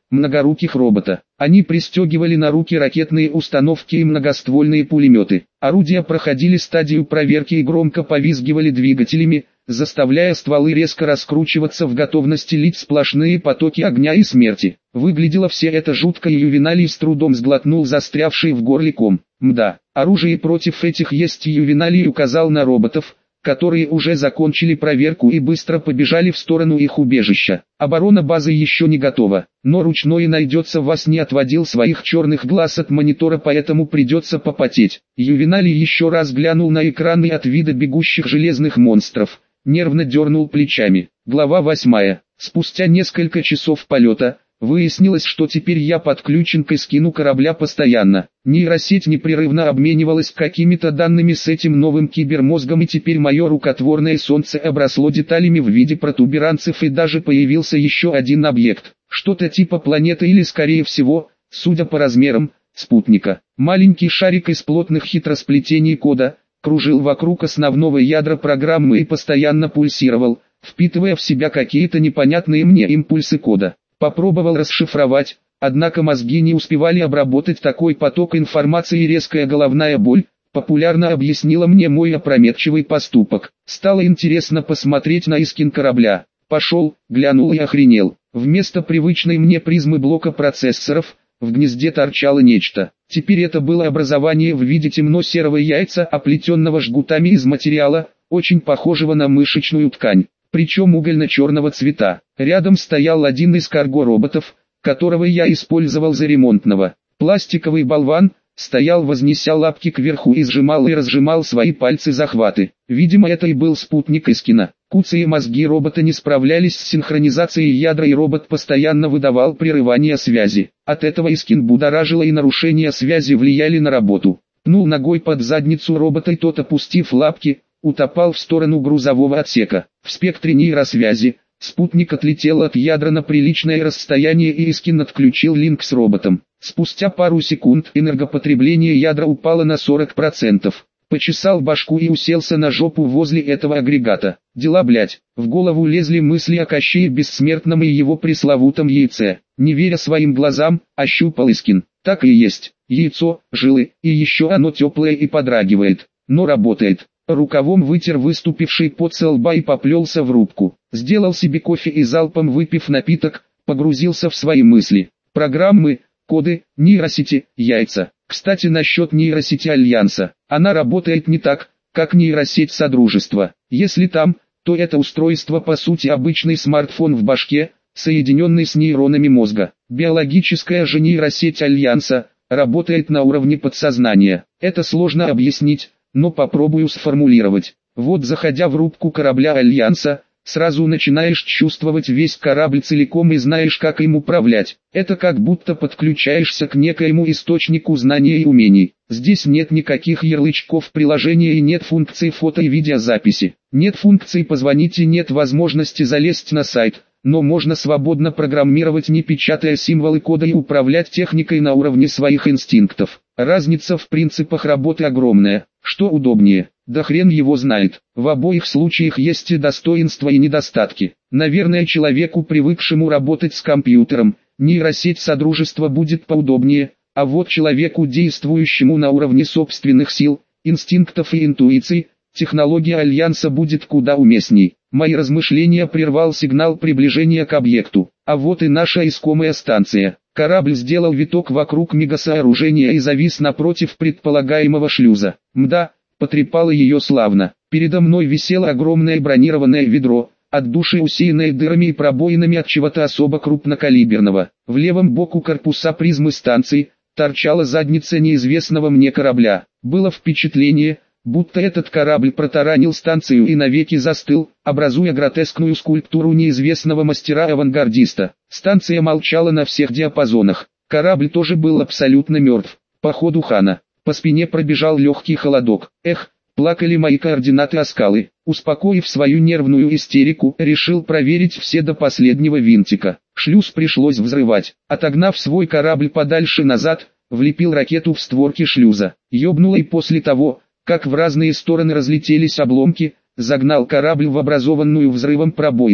многоруких робота. Они пристегивали на руки ракетные установки и многоствольные пулеметы. Орудия проходили стадию проверки и громко повизгивали двигателями, заставляя стволы резко раскручиваться в готовности лить сплошные потоки огня и смерти. Выглядело все это жутко, и Ювеналий с трудом сглотнул застрявший в горле ком. Мда, оружие против этих есть. Ювеналий указал на роботов, которые уже закончили проверку и быстро побежали в сторону их убежища. Оборона базы еще не готова, но ручной найдется. Вас не отводил своих черных глаз от монитора, поэтому придется попотеть. Ювеналий еще раз глянул на экраны от вида бегущих железных монстров, нервно дернул плечами. Глава 8. Спустя несколько часов полета, выяснилось, что теперь я подключен к эскину корабля постоянно. Нейросеть непрерывно обменивалась какими-то данными с этим новым кибермозгом, и теперь мое рукотворное солнце обросло деталями в виде протуберанцев, и даже появился еще один объект. Что-то типа планеты или, скорее всего, судя по размерам, спутника. Маленький шарик из плотных хитросплетений кода кружил вокруг основного ядра программы и постоянно пульсировал, впитывая в себя какие-то непонятные мне импульсы кода. Попробовал расшифровать, однако мозги не успевали обработать такой поток информации, и резкая головная боль популярно объяснила мне мой опрометчивый поступок. Стало интересно посмотреть на эскин корабля. Пошел, глянул и охренел. Вместо привычной мне призмы блока процессоров, в гнезде торчало нечто. Теперь это было образование в виде темно-серого яйца, оплетенного жгутами из материала, очень похожего на мышечную ткань, причем угольно-черного цвета. Рядом стоял один из карго-роботов, которого я использовал за ремонтного. Пластиковый болван стоял, вознеся лапки кверху, и сжимал и разжимал свои пальцы-захваты. Видимо, это и был спутник эскина. Куцые мозги робота не справлялись с синхронизацией ядра, и робот постоянно выдавал прерывания связи. От этого эскин будоражило, и нарушения связи влияли на работу. Пнул ногой под задницу робота, и тот, опустив лапки, утопал в сторону грузового отсека. В спектре нейросвязи спутник отлетел от ядра на приличное расстояние, и эскин отключил линк с роботом. Спустя пару секунд энергопотребление ядра упало на 40%. Почесал башку и уселся на жопу возле этого агрегата. Дела, блять. В голову лезли мысли о Кощее Бессмертном и его пресловутом яйце. Не веря своим глазам, ощупал эскин. Так и есть. Яйцо, жилы, и еще оно теплое и подрагивает. Но работает. Рукавом вытер выступивший пот со лба и поплелся в рубку. Сделал себе кофе и, залпом выпив напиток, погрузился в свои мысли. Программы, коды, нейросети, яйца. Кстати, насчет нейросети Альянса. Она работает не так, как нейросеть Содружества. Если там, то это устройство по сути обычный смартфон в башке, соединенный с нейронами мозга. Биологическая же нейросеть Альянса работает на уровне подсознания. Это сложно объяснить, но попробую сформулировать. Вот, заходя в рубку корабля Альянса, сразу начинаешь чувствовать весь корабль целиком и знаешь, как им управлять. Это как будто подключаешься к некоему источнику знаний и умений. Здесь нет никаких ярлычков приложения и нет функций фото и видеозаписи. Нет функций позвонить и нет возможности залезть на сайт, но можно свободно программировать, не печатая символы кода, и управлять техникой на уровне своих инстинктов. Разница в принципах работы огромная. Что удобнее? Да хрен его знает. В обоих случаях есть и достоинства, и недостатки. Наверное, человеку, привыкшему работать с компьютером, нейросеть Содружества будет поудобнее, а вот человеку, действующему на уровне собственных сил, инстинктов и интуиций, технология Альянса будет куда уместней. Мои размышления прервал сигнал приближения к объекту. А вот и наша искомая станция. Корабль сделал виток вокруг мегасооружения и завис напротив предполагаемого шлюза. Мда, потрепало ее славно. Передо мной висело огромное бронированное ведро, от души усеянное дырами и пробоинами от чего-то особо крупнокалиберного. В левом боку корпуса призмы станции торчала задница неизвестного мне корабля. Было впечатление, будто этот корабль протаранил станцию и навеки застыл, образуя гротескную скульптуру неизвестного мастера-авангардиста. Станция молчала на всех диапазонах. Корабль тоже был абсолютно мертв. По ходу Хана. По спине пробежал легкий холодок. Эх, плакали мои координаты о скалы. Успокоив свою нервную истерику, решил проверить все до последнего винтика. Шлюз пришлось взрывать. Отогнав свой корабль подальше назад, влепил ракету в створки шлюза. Ёбнуло, и после того, как в разные стороны разлетелись обломки, загнал корабль в образованную взрывом пробоину.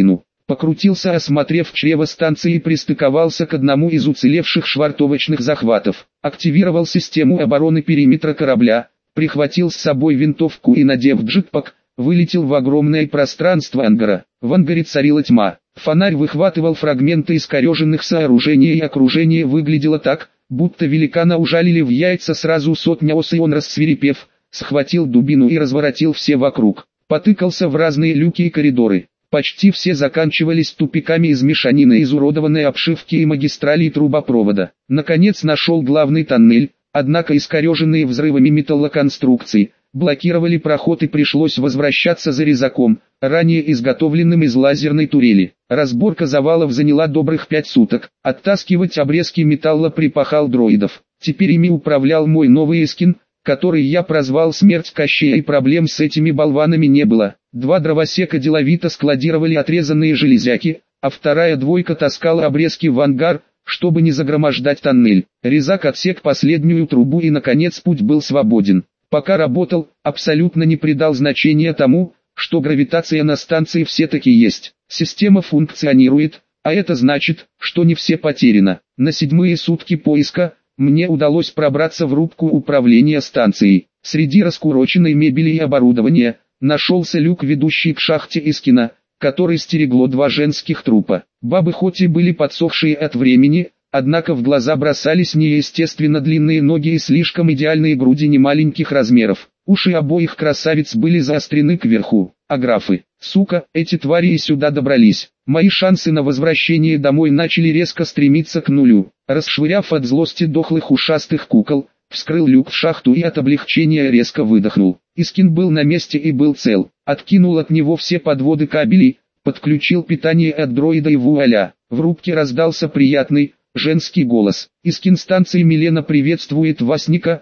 Покрутился, осмотрев чрево станции и пристыковался к одному из уцелевших швартовочных захватов. Активировал систему обороны периметра корабля, прихватил с собой винтовку и, надев джетпак, вылетел в огромное пространство ангара. В ангаре царила тьма. Фонарь выхватывал фрагменты искореженных сооружений, и окружение выглядело так, будто великана ужалили в яйца сразу сотня ос, и он, рассвирепев, схватил дубину и разворотил все вокруг. Потыкался в разные люки и коридоры. Почти все заканчивались тупиками из мешанины изуродованной обшивки и магистралей трубопровода. Наконец нашел главный тоннель, однако искореженные взрывами металлоконструкции блокировали проход, и пришлось возвращаться за резаком, ранее изготовленным из лазерной турели. Разборка завалов заняла добрых 5 суток. Оттаскивать обрезки металла припахал дроидов. Теперь ими управлял мой новый Искин, который я прозвал «Смерть Кощея», и проблем с этими болванами не было. 2 дровосека деловито складировали отрезанные железяки, а вторая двойка таскала обрезки в ангар, чтобы не загромождать тоннель. Резак отсек последнюю трубу, и наконец путь был свободен. Пока работал, абсолютно не придал значения тому, что гравитация на станции все-таки есть. Система функционирует, а это значит, что не все потеряно. На 7-е сутки поиска мне удалось пробраться в рубку управления станцией. Среди раскуроченной мебели и оборудования нашелся люк, ведущий к шахте Искина, который стерегло 2 женских трупа. Бабы хоть и были подсохшие от времени, однако в глаза бросались неестественно длинные ноги и слишком идеальные груди немаленьких размеров. Уши обоих красавиц были заострены кверху. А графы, сука, эти твари и сюда добрались. Мои шансы на возвращение домой начали резко стремиться к нулю. Расшвыряв от злости дохлых ушастых кукол, вскрыл люк в шахту и от облегчения резко выдохнул. Искин был на месте и был цел. Откинул от него все подводы кабелей, подключил питание от дроида, и вуаля. В рубке раздался приятный женский голос. Искин станции Милена приветствует вас, Ника,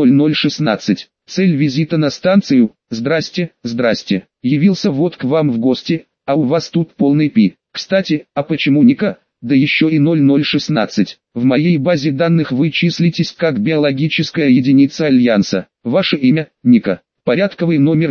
0016. Цель визита на станцию: здрасте, здрасте. Явился вот к вам в гости, а у вас тут полный пи. Кстати, а почему Ника, да еще и 0016? В моей базе данных вы числитесь как биологическая единица Альянса. Ваше имя, Ника. Порядковый номер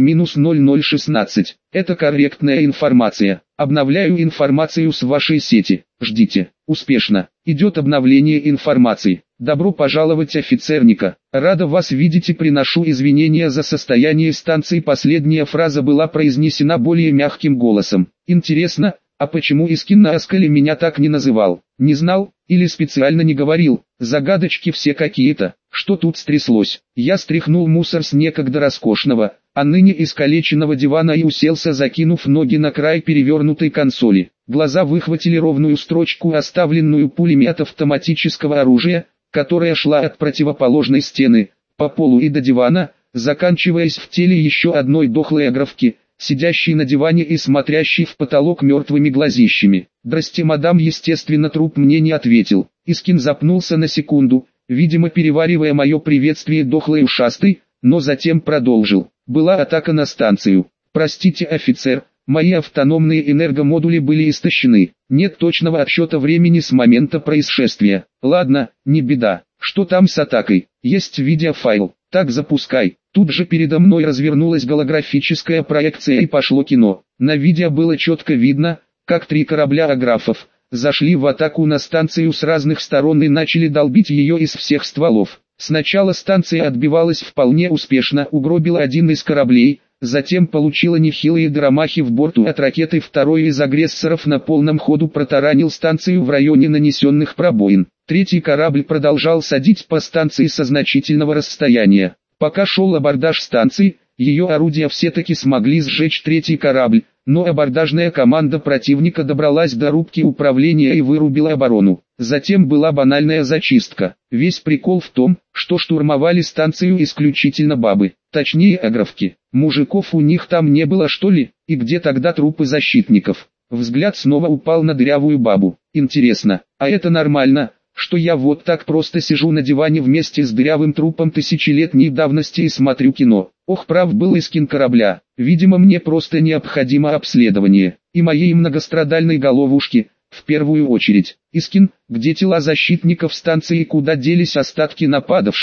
-0016. Это корректная информация. Обновляю информацию с вашей сети. Ждите. Успешно. Идет обновление информации. Добро пожаловать, офицер Ника. Рада вас видеть и приношу извинения за состояние станции. Последняя фраза была произнесена более мягким голосом. Интересно, а почему Искин на Аскале меня так не называл? Не знал, или специально не говорил? Загадочки все какие-то. Что тут стряслось? Я стряхнул мусор с некогда роскошного, а ныне искалеченного дивана и уселся, закинув ноги на край перевернутой консоли. Глаза выхватили ровную строчку, оставленную пулями от автоматического оружия, которая шла от противоположной стены, по полу и до дивана, заканчиваясь в теле еще одной дохлой аграфки, сидящей на диване и смотрящей в потолок мертвыми глазищами. «Здрасте, мадам». Естественно, труп мне не ответил. Искин запнулся на секунду, видимо переваривая мое приветствие дохлой ушастой, но затем продолжил. Была атака на станцию. Простите, офицер, мои автономные энергомодули были истощены. Нет точного отсчета времени с момента происшествия. Ладно, не беда. Что там с атакой? Есть видеофайл. Так, запускай. Тут же передо мной развернулась голографическая проекция и пошло кино. На видео было четко видно, как 3 корабля аграфов зашли в атаку на станцию с разных сторон и начали долбить ее из всех стволов. Сначала станция отбивалась вполне успешно, угробила один из кораблей, затем получила нехилые дыромахи в борту от ракеты. Второй из агрессоров на полном ходу протаранил станцию в районе нанесенных пробоин. 3-й корабль продолжал садить по станции со значительного расстояния. Пока шел абордаж станции, ее орудия все-таки смогли сжечь 3-й корабль, но абордажная команда противника добралась до рубки управления и вырубила оборону. Затем была банальная зачистка. Весь прикол в том, что штурмовали станцию исключительно бабы, точнее аграфки. Мужиков у них там не было, что ли? И где тогда трупы защитников? Взгляд снова упал на дырявую бабу. Интересно, а это нормально, что я вот так просто сижу на диване вместе с дырявым трупом тысячелетней давности и смотрю кино? Ох, прав был Искин корабля. Видимо, мне просто необходимо обследование. И моей многострадальной головушки, в первую очередь. Искин, где тела защитников станции, куда делись остатки нападавших?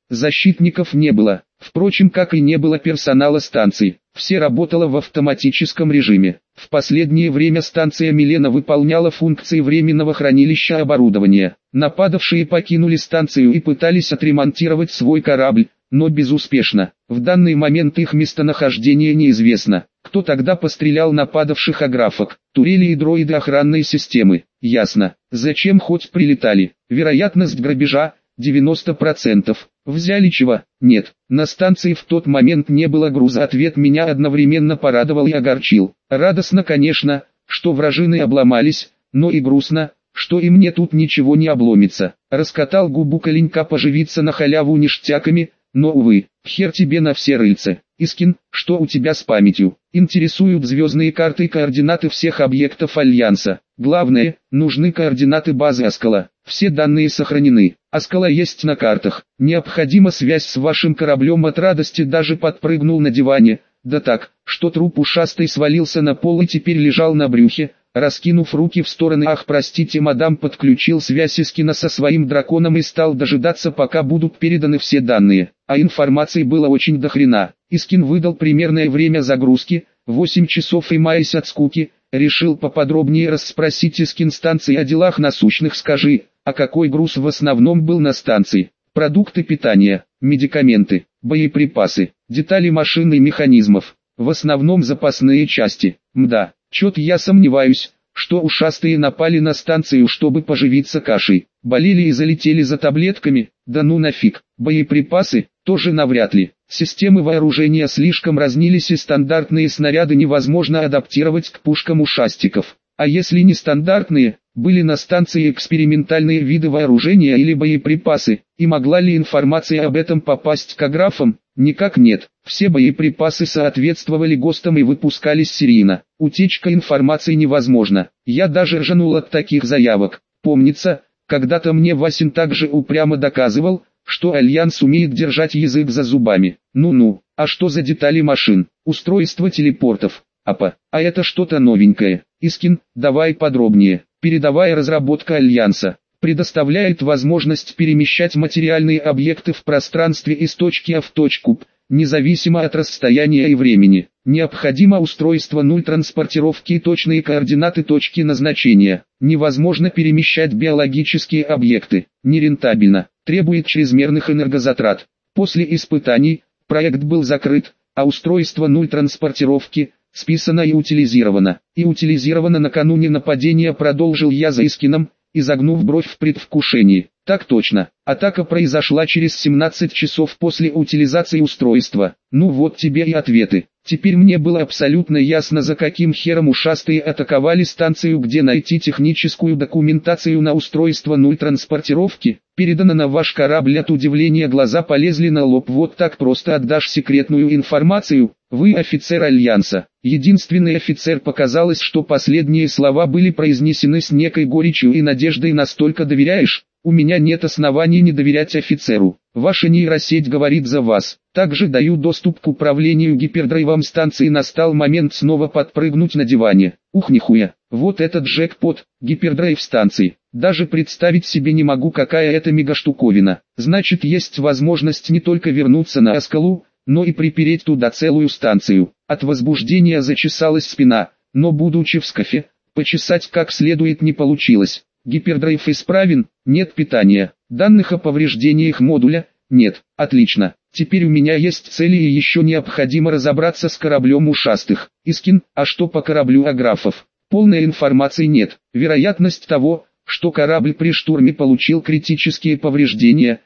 Защитников не было, впрочем, как и не было персонала станции. Все работало в автоматическом режиме. В последнее время станция Милена выполняла функции временного хранилища оборудования. Нападавшие покинули станцию и пытались отремонтировать свой корабль, но безуспешно. В данный момент их местонахождение неизвестно. Кто тогда пострелял нападавших аграфок? Турели и дроиды охранной системы. Ясно. Зачем хоть прилетали? Вероятность грабежа 90%. Взяли чего? Нет. На станции в тот момент не было груза. Ответ меня одновременно порадовал и огорчил. Радостно, конечно, что вражины обломались, но и грустно, что и мне тут ничего не обломится. Раскатал губу Коленька поживиться на халяву ништяками, но увы, хер тебе на все рыльце. Искин, что у тебя с памятью? Интересуют звездные карты и координаты всех объектов Альянса. Главное, нужны координаты базы Аскала. Все данные сохранены. Аскала есть на картах. Необходима связь с вашим кораблем. От радости даже подпрыгнул на диване. Да так, что труп ушастый свалился на пол и теперь лежал на брюхе, раскинув руки в стороны. Ах, простите, мадам, подключил связь Искина со своим драконом и стал дожидаться, пока будут переданы все данные. А информации было очень дохрена. Искин выдал примерное время загрузки, 8 часов, и маясь от скуки, решил поподробнее расспросить Искин станции о делах насущных. Скажи, а какой груз в основном был на станции? Продукты питания, медикаменты, боеприпасы, детали машин и механизмов, в основном запасные части. Мда, чё-то я сомневаюсь, что ушастые напали на станцию, чтобы поживиться кашей. Болели и залетели за таблетками, да ну нафиг. Боеприпасы, тоже навряд ли. Системы вооружения слишком разнились, и стандартные снаряды невозможно адаптировать к пушкам ушастиков. А если не стандартные, были на станции экспериментальные виды вооружения или боеприпасы, и могла ли информация об этом попасть к аграфам? Никак нет. Все боеприпасы соответствовали ГОСТам и выпускались серийно. Утечка информации невозможна. Я даже ржанул от таких заявок. Помнится, когда-то мне Васин также упрямо доказывал, что Альянс умеет держать язык за зубами. Ну-ну, а что за детали машин? Устройство телепортов. А это что-то новенькое. Искин, давай подробнее. Передовая разработка Альянса предоставляет возможность перемещать материальные объекты в пространстве из точки А в точку Б, независимо от расстояния и времени. Необходимо устройство 0 транспортировки и точные координаты точки назначения. Невозможно перемещать биологические объекты. Нерентабельно. Требует чрезмерных энергозатрат. После испытаний, проект был закрыт, а устройство 0 транспортировки списано и утилизировано. И утилизировано накануне нападения, продолжил я за Искином, изогнув бровь в предвкушении. Так точно. Атака произошла через 17 часов после утилизации устройства. Ну вот тебе и ответы. Теперь мне было абсолютно ясно, за каким хером ушастые атаковали станцию, где найти техническую документацию на устройство 0 транспортировки. Передано на ваш корабль. От удивления глаза полезли на лоб. Вот так просто отдашь секретную информацию? Вы офицер Альянса. Единственный офицер. Показалось, что последние слова были произнесены с некой горечью и надеждой. Настолько доверяешь? У меня нет оснований не доверять офицеру. Ваша нейросеть говорит за вас. Также даю доступ к управлению гипердрайвом станции. Настал момент снова подпрыгнуть на диване. Ух, нихуя. Вот этот джекпот, гипердрайв станции. Даже представить себе не могу, какая это мегаштуковина. Значит, есть возможность не только вернуться на Аскалу, но и припереть туда целую станцию. От возбуждения зачесалась спина, но будучи в скафе, почесать как следует не получилось. Гипердрайв исправен, нет питания. Данных о повреждениях модуля, нет. Отлично. Теперь у меня есть цели и еще необходимо разобраться с кораблем ушастых. Искин, а что по кораблю аграфов? Полной информации нет. Вероятность того, что корабль при штурме получил критические повреждения,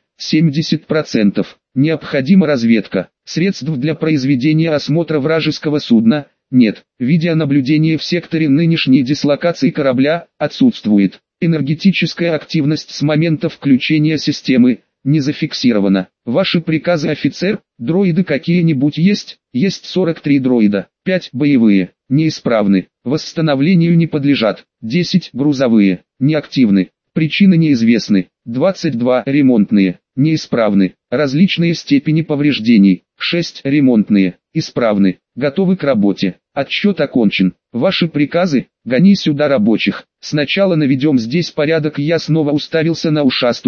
70%. Необходима разведка. Средств для произведения осмотра вражеского судна нет. Видеонаблюдение в секторе нынешней дислокации корабля отсутствует. Энергетическая активность с момента включения системы не зафиксирована. Ваши приказы, офицер? Дроиды какие-нибудь есть? Есть 43 дроида. 5 боевые, неисправны. Восстановлению не подлежат. 10 грузовые, неактивны. Причины неизвестны. 22 ремонтные, неисправны. Различные степени повреждений. 6 ремонтные, исправны. Готовы к работе. Отсчет окончен. Ваши приказы? Гони сюда рабочих. Сначала наведем здесь порядок. Я снова уставился на ушастую,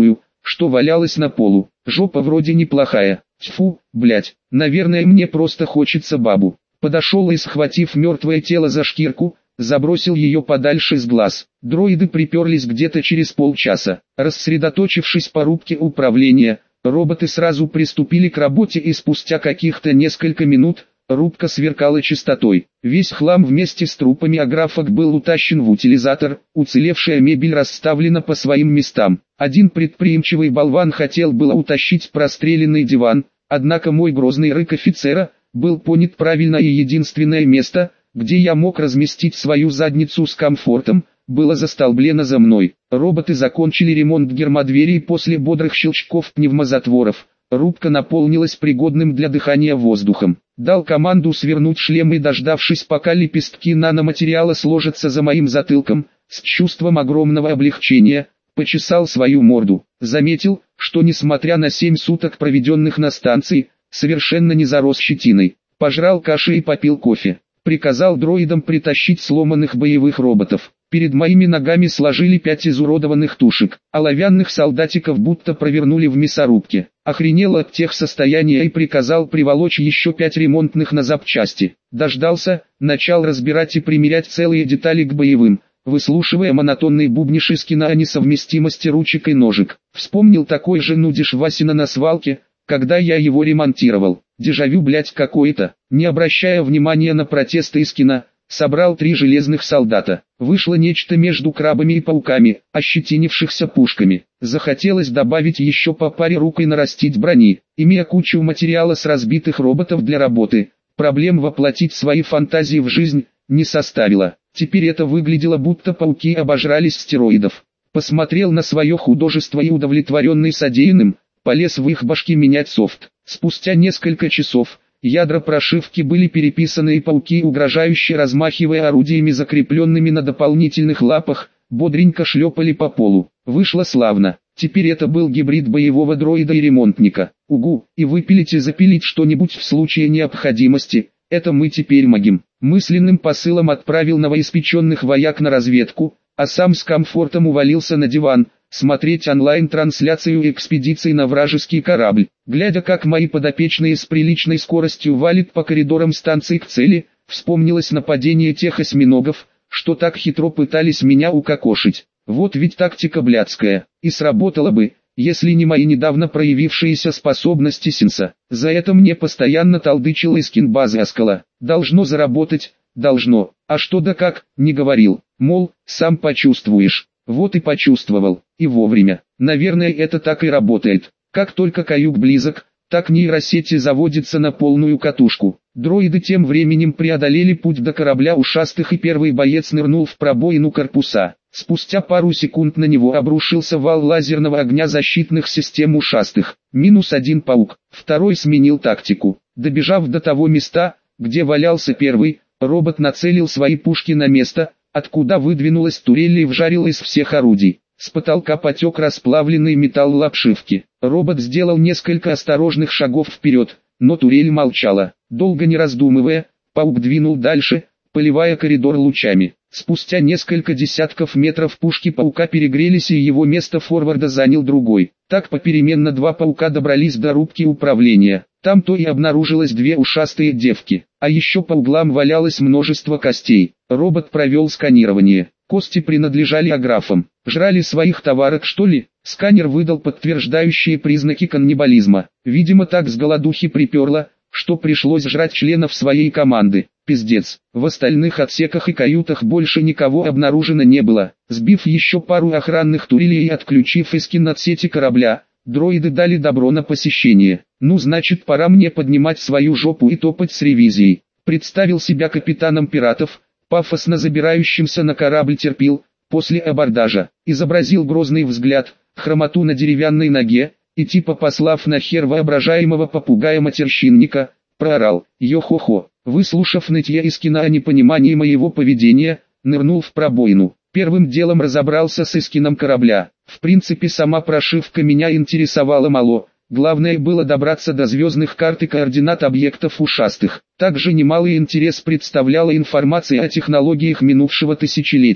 что валялось на полу. Жопа вроде неплохая. Тьфу, блять, наверное мне просто хочется бабу. Подошел и, схватив мертвое тело за шкирку, забросил ее подальше с глаз. Дроиды приперлись где-то через полчаса. Рассредоточившись по рубке управления, роботы сразу приступили к работе, и спустя каких-то несколько минут рубка сверкала чистотой. Весь хлам вместе с трупами аграфок был утащен в утилизатор, уцелевшая мебель расставлена по своим местам. Один предприимчивый болван хотел было утащить простреленный диван, однако мой грозный рык офицера был понят правильно, и единственное место, где я мог разместить свою задницу с комфортом, было застолблено за мной. Роботы закончили ремонт гермодвери, и после бодрых щелчков пневмозатворов рубка наполнилась пригодным для дыхания воздухом. Дал команду свернуть шлем и, дождавшись, пока лепестки наноматериала сложатся за моим затылком, с чувством огромного облегчения почесал свою морду. Заметил, что несмотря на 7 суток, проведенных на станции, совершенно не зарос щетиной. Пожрал каши и попил кофе. Приказал дроидам притащить сломанных боевых роботов. Перед моими ногами сложили 5 изуродованных тушек. Оловянных солдатиков будто провернули в мясорубке. Охренел от тех состояния и приказал приволочь еще 5 ремонтных на запчасти. Дождался, начал разбирать и примерять целые детали к боевым, выслушивая монотонные бубниши Искина о несовместимости ручек и ножек. Вспомнил такой же нудиш Васина на свалке, когда я его ремонтировал. Дежавю, блять, какое-то. Не обращая внимания на протесты Искина, собрал 3 железных солдата. Вышло нечто между крабами и пауками, ощетинившихся пушками. Захотелось добавить еще по паре рук и нарастить брони. Имея кучу материала с разбитых роботов для работы, проблем воплотить свои фантазии в жизнь не составило. Теперь это выглядело, будто пауки обожрались стероидов. Посмотрел на свое художество и, удовлетворенный содеянным, полез в их башки менять софт. Спустя несколько часов ядра прошивки были переписаны, и пауки, угрожающе размахивая орудиями, закрепленными на дополнительных лапах, бодренько шлепали по полу. Вышло славно. Теперь это был гибрид боевого дроида и ремонтника. Угу, и выпилить и запилить что-нибудь в случае необходимости, это мы теперь могим. Мысленным посылом отправил новоиспеченных вояк на разведку, а сам с комфортом увалился на диван, смотреть онлайн-трансляцию экспедиции на вражеский корабль. Глядя, как мои подопечные с приличной скоростью валят по коридорам станции к цели, вспомнилось нападение тех осьминогов, что так хитро пытались меня укокошить. Вот ведь тактика блядская, и сработала бы, если не мои недавно проявившиеся способности Синса. За это мне постоянно толдычил Искин базы Аскала. Должно заработать, должно, а что да как, не говорил, мол, сам почувствуешь. Вот и почувствовал, и вовремя. Наверное, это так и работает. Как только каюк близок, так нейросети заводятся на полную катушку. Дроиды тем временем преодолели путь до корабля ушастых, и первый боец нырнул в пробоину корпуса. Спустя пару секунд на него обрушился вал лазерного огня защитных систем ушастых. -1 паук. Второй сменил тактику. Добежав до того места, где валялся первый, робот нацелил свои пушки на место, откуда выдвинулась турель, и вжарил из всех орудий. С потолка потек расплавленный металл обшивки. Робот сделал несколько осторожных шагов вперед, но турель молчала. Долго не раздумывая, паук двинул дальше, поливая коридор лучами. Спустя несколько десятков метров пушки паука перегрелись, и его место форварда занял другой. Так попеременно 2 паука добрались до рубки управления. Там-то и обнаружилось 2 ушастые девки, а еще по углам валялось множество костей. Робот провел сканирование. Кости принадлежали аграфам. Жрали своих товарок, что ли? Сканер выдал подтверждающие признаки каннибализма. Видимо, так с голодухи приперло, что пришлось жрать членов своей команды. Пиздец. В остальных отсеках и каютах больше никого обнаружено не было. Сбив еще пару охранных турелей и отключив Искин от сети корабля, дроиды дали добро на посещение. Ну, значит, пора мне поднимать свою жопу и топать с ревизией. Представил себя капитаном пиратов, пафосно забирающимся на корабль терпил, после абордажа. Изобразил грозный взгляд, хромоту на деревянной ноге, и типа послав на хер воображаемого попугая-матерщинника, проорал: «Йо-хо-хо». Выслушав нытье Искина о непонимании моего поведения, нырнул в пробоину. Первым делом разобрался с Искином корабля. В принципе, сама прошивка меня интересовала мало. Главное было добраться до звездных карт и координат объектов ушастых. Также немалый интерес представляла информация о технологиях минувшего тысячелетия.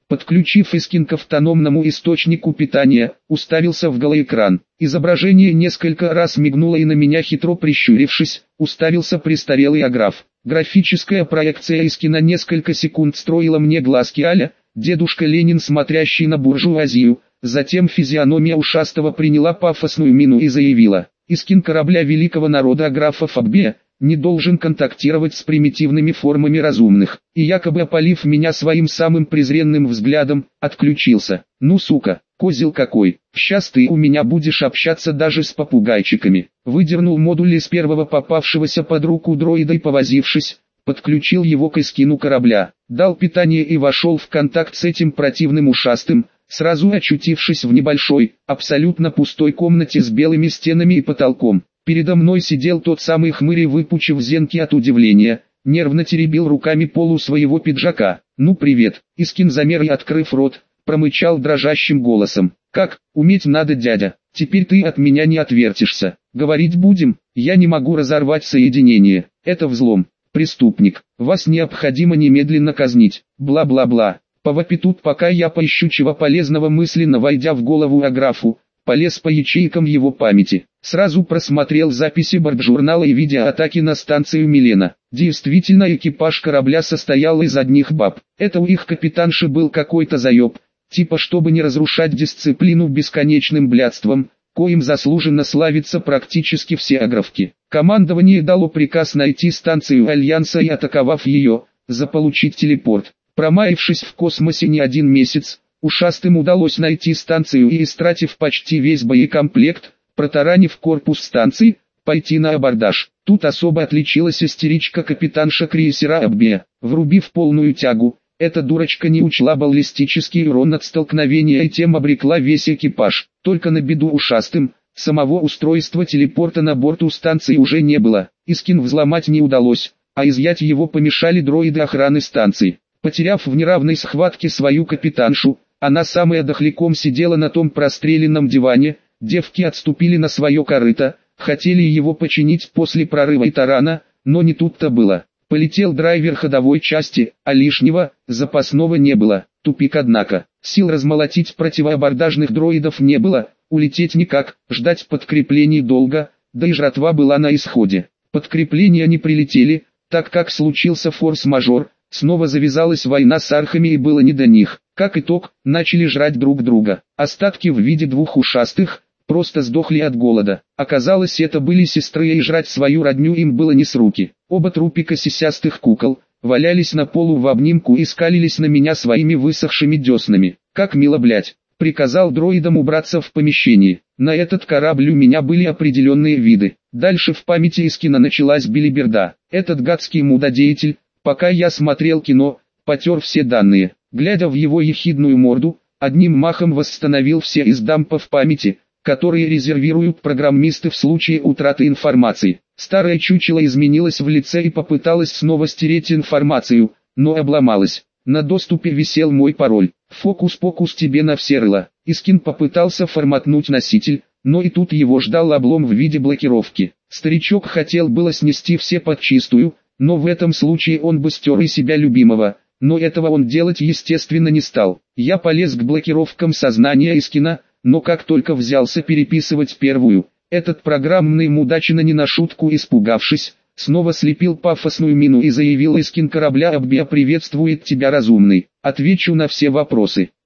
Подключив Искин к автономному источнику питания, уставился в голоэкран. Изображение несколько раз мигнуло и на меня хитро прищурившись, уставился престарелый Аграф. Графическая проекция Искина несколько секунд строила мне глазки а-ля дедушка Ленин, смотрящий на буржуазию. Затем физиономия ушастого приняла пафосную мину и заявила: Искин корабля великого народа Аграфов Аббе не должен контактировать с примитивными формами разумных, и якобы опалив меня своим самым презренным взглядом, отключился. Ну сука, козел какой, щас ты у меня будешь общаться даже с попугайчиками. Выдернул модуль из первого попавшегося под руку дроида и, повозившись, подключил его к Искину корабля, дал питание и вошел в контакт с этим противным ушастым, сразу очутившись в небольшой, абсолютно пустой комнате с белыми стенами и потолком. Передо мной сидел тот самый хмырь и, выпучив зенки от удивления, нервно теребил руками полу своего пиджака. «Ну привет!» Искин замер и, открыв рот, промычал дрожащим голосом: «Как, уметь надо, дядя, теперь ты от меня не отвертишься. Говорить будем, я не могу разорвать соединение, это взлом. Преступник, вас необходимо немедленно казнить, бла-бла-бла». Повопи тут, пока я поищу чего полезного, мысленно войдя в голову Аграфу, полез по ячейкам его памяти. Сразу просмотрел записи бортжурнала и видеоатаки на станцию Милена. Действительно, экипаж корабля состоял из одних баб. Это у их капитанши был какой-то заеб, типа чтобы не разрушать дисциплину бесконечным блядством, коим заслуженно славятся практически все аграфки. Командование дало приказ найти станцию Альянса и, атаковав ее, заполучить телепорт. Промаявшись в космосе не один месяц, ушастым удалось найти станцию и, истратив почти весь боекомплект, протаранив корпус станции, пойти на абордаж. Тут особо отличилась истеричка-капитанша крейсера Аббе. Врубив полную тягу, эта дурочка не учла баллистический урон от столкновения и тем обрекла весь экипаж. Только на беду ушастым, самого устройства телепорта на борту станции уже не было. Искин взломать не удалось, а изъять его помешали дроиды охраны станции. Потеряв в неравной схватке свою капитаншу, она самая дохляком сидела на том простреленном диване. Девки отступили на свое корыто, хотели его починить после прорыва и тарана, но не тут-то было. Полетел драйвер ходовой части, а лишнего, запасного не было. Тупик, однако. Сил размолотить противоабордажных дроидов не было, улететь никак, ждать подкреплений долго, да и жратва была на исходе. Подкрепления не прилетели, так как случился форс-мажор. Снова завязалась война с архами и было не до них. Как итог, начали жрать друг друга. Остатки в виде двух ушастых просто сдохли от голода. Оказалось, это были сестры, и жрать свою родню им было не с руки. Оба трупика сисястых кукол валялись на полу в обнимку и скалились на меня своими высохшими деснами. Как мило, блять. Приказал дроидам убраться в помещении. На этот корабль у меня были определенные виды. Дальше в памяти Искина началась билиберда. Этот гадский мудодеятель, пока я смотрел кино, потер все данные. Глядя в его ехидную морду, одним махом восстановил все из дампов памяти, которые резервируют программисты в случае утраты информации. Старое чучело изменилось в лице и попыталось снова стереть информацию, но обломалось. На доступе висел мой пароль. Фокус-покус тебе на все рыло. Искин попытался форматнуть носитель, но и тут его ждал облом в виде блокировки. Старичок хотел было снести все подчистую, но в этом случае он бы стер и себя любимого, но этого он делать естественно не стал. Я полез к блокировкам сознания Искина, но как только взялся переписывать первую, этот программный мудачина, не на шутку испугавшись, снова слепил пафосную мину и заявил: Искин корабля Аббе приветствует тебя, разумный. Отвечу на все вопросы.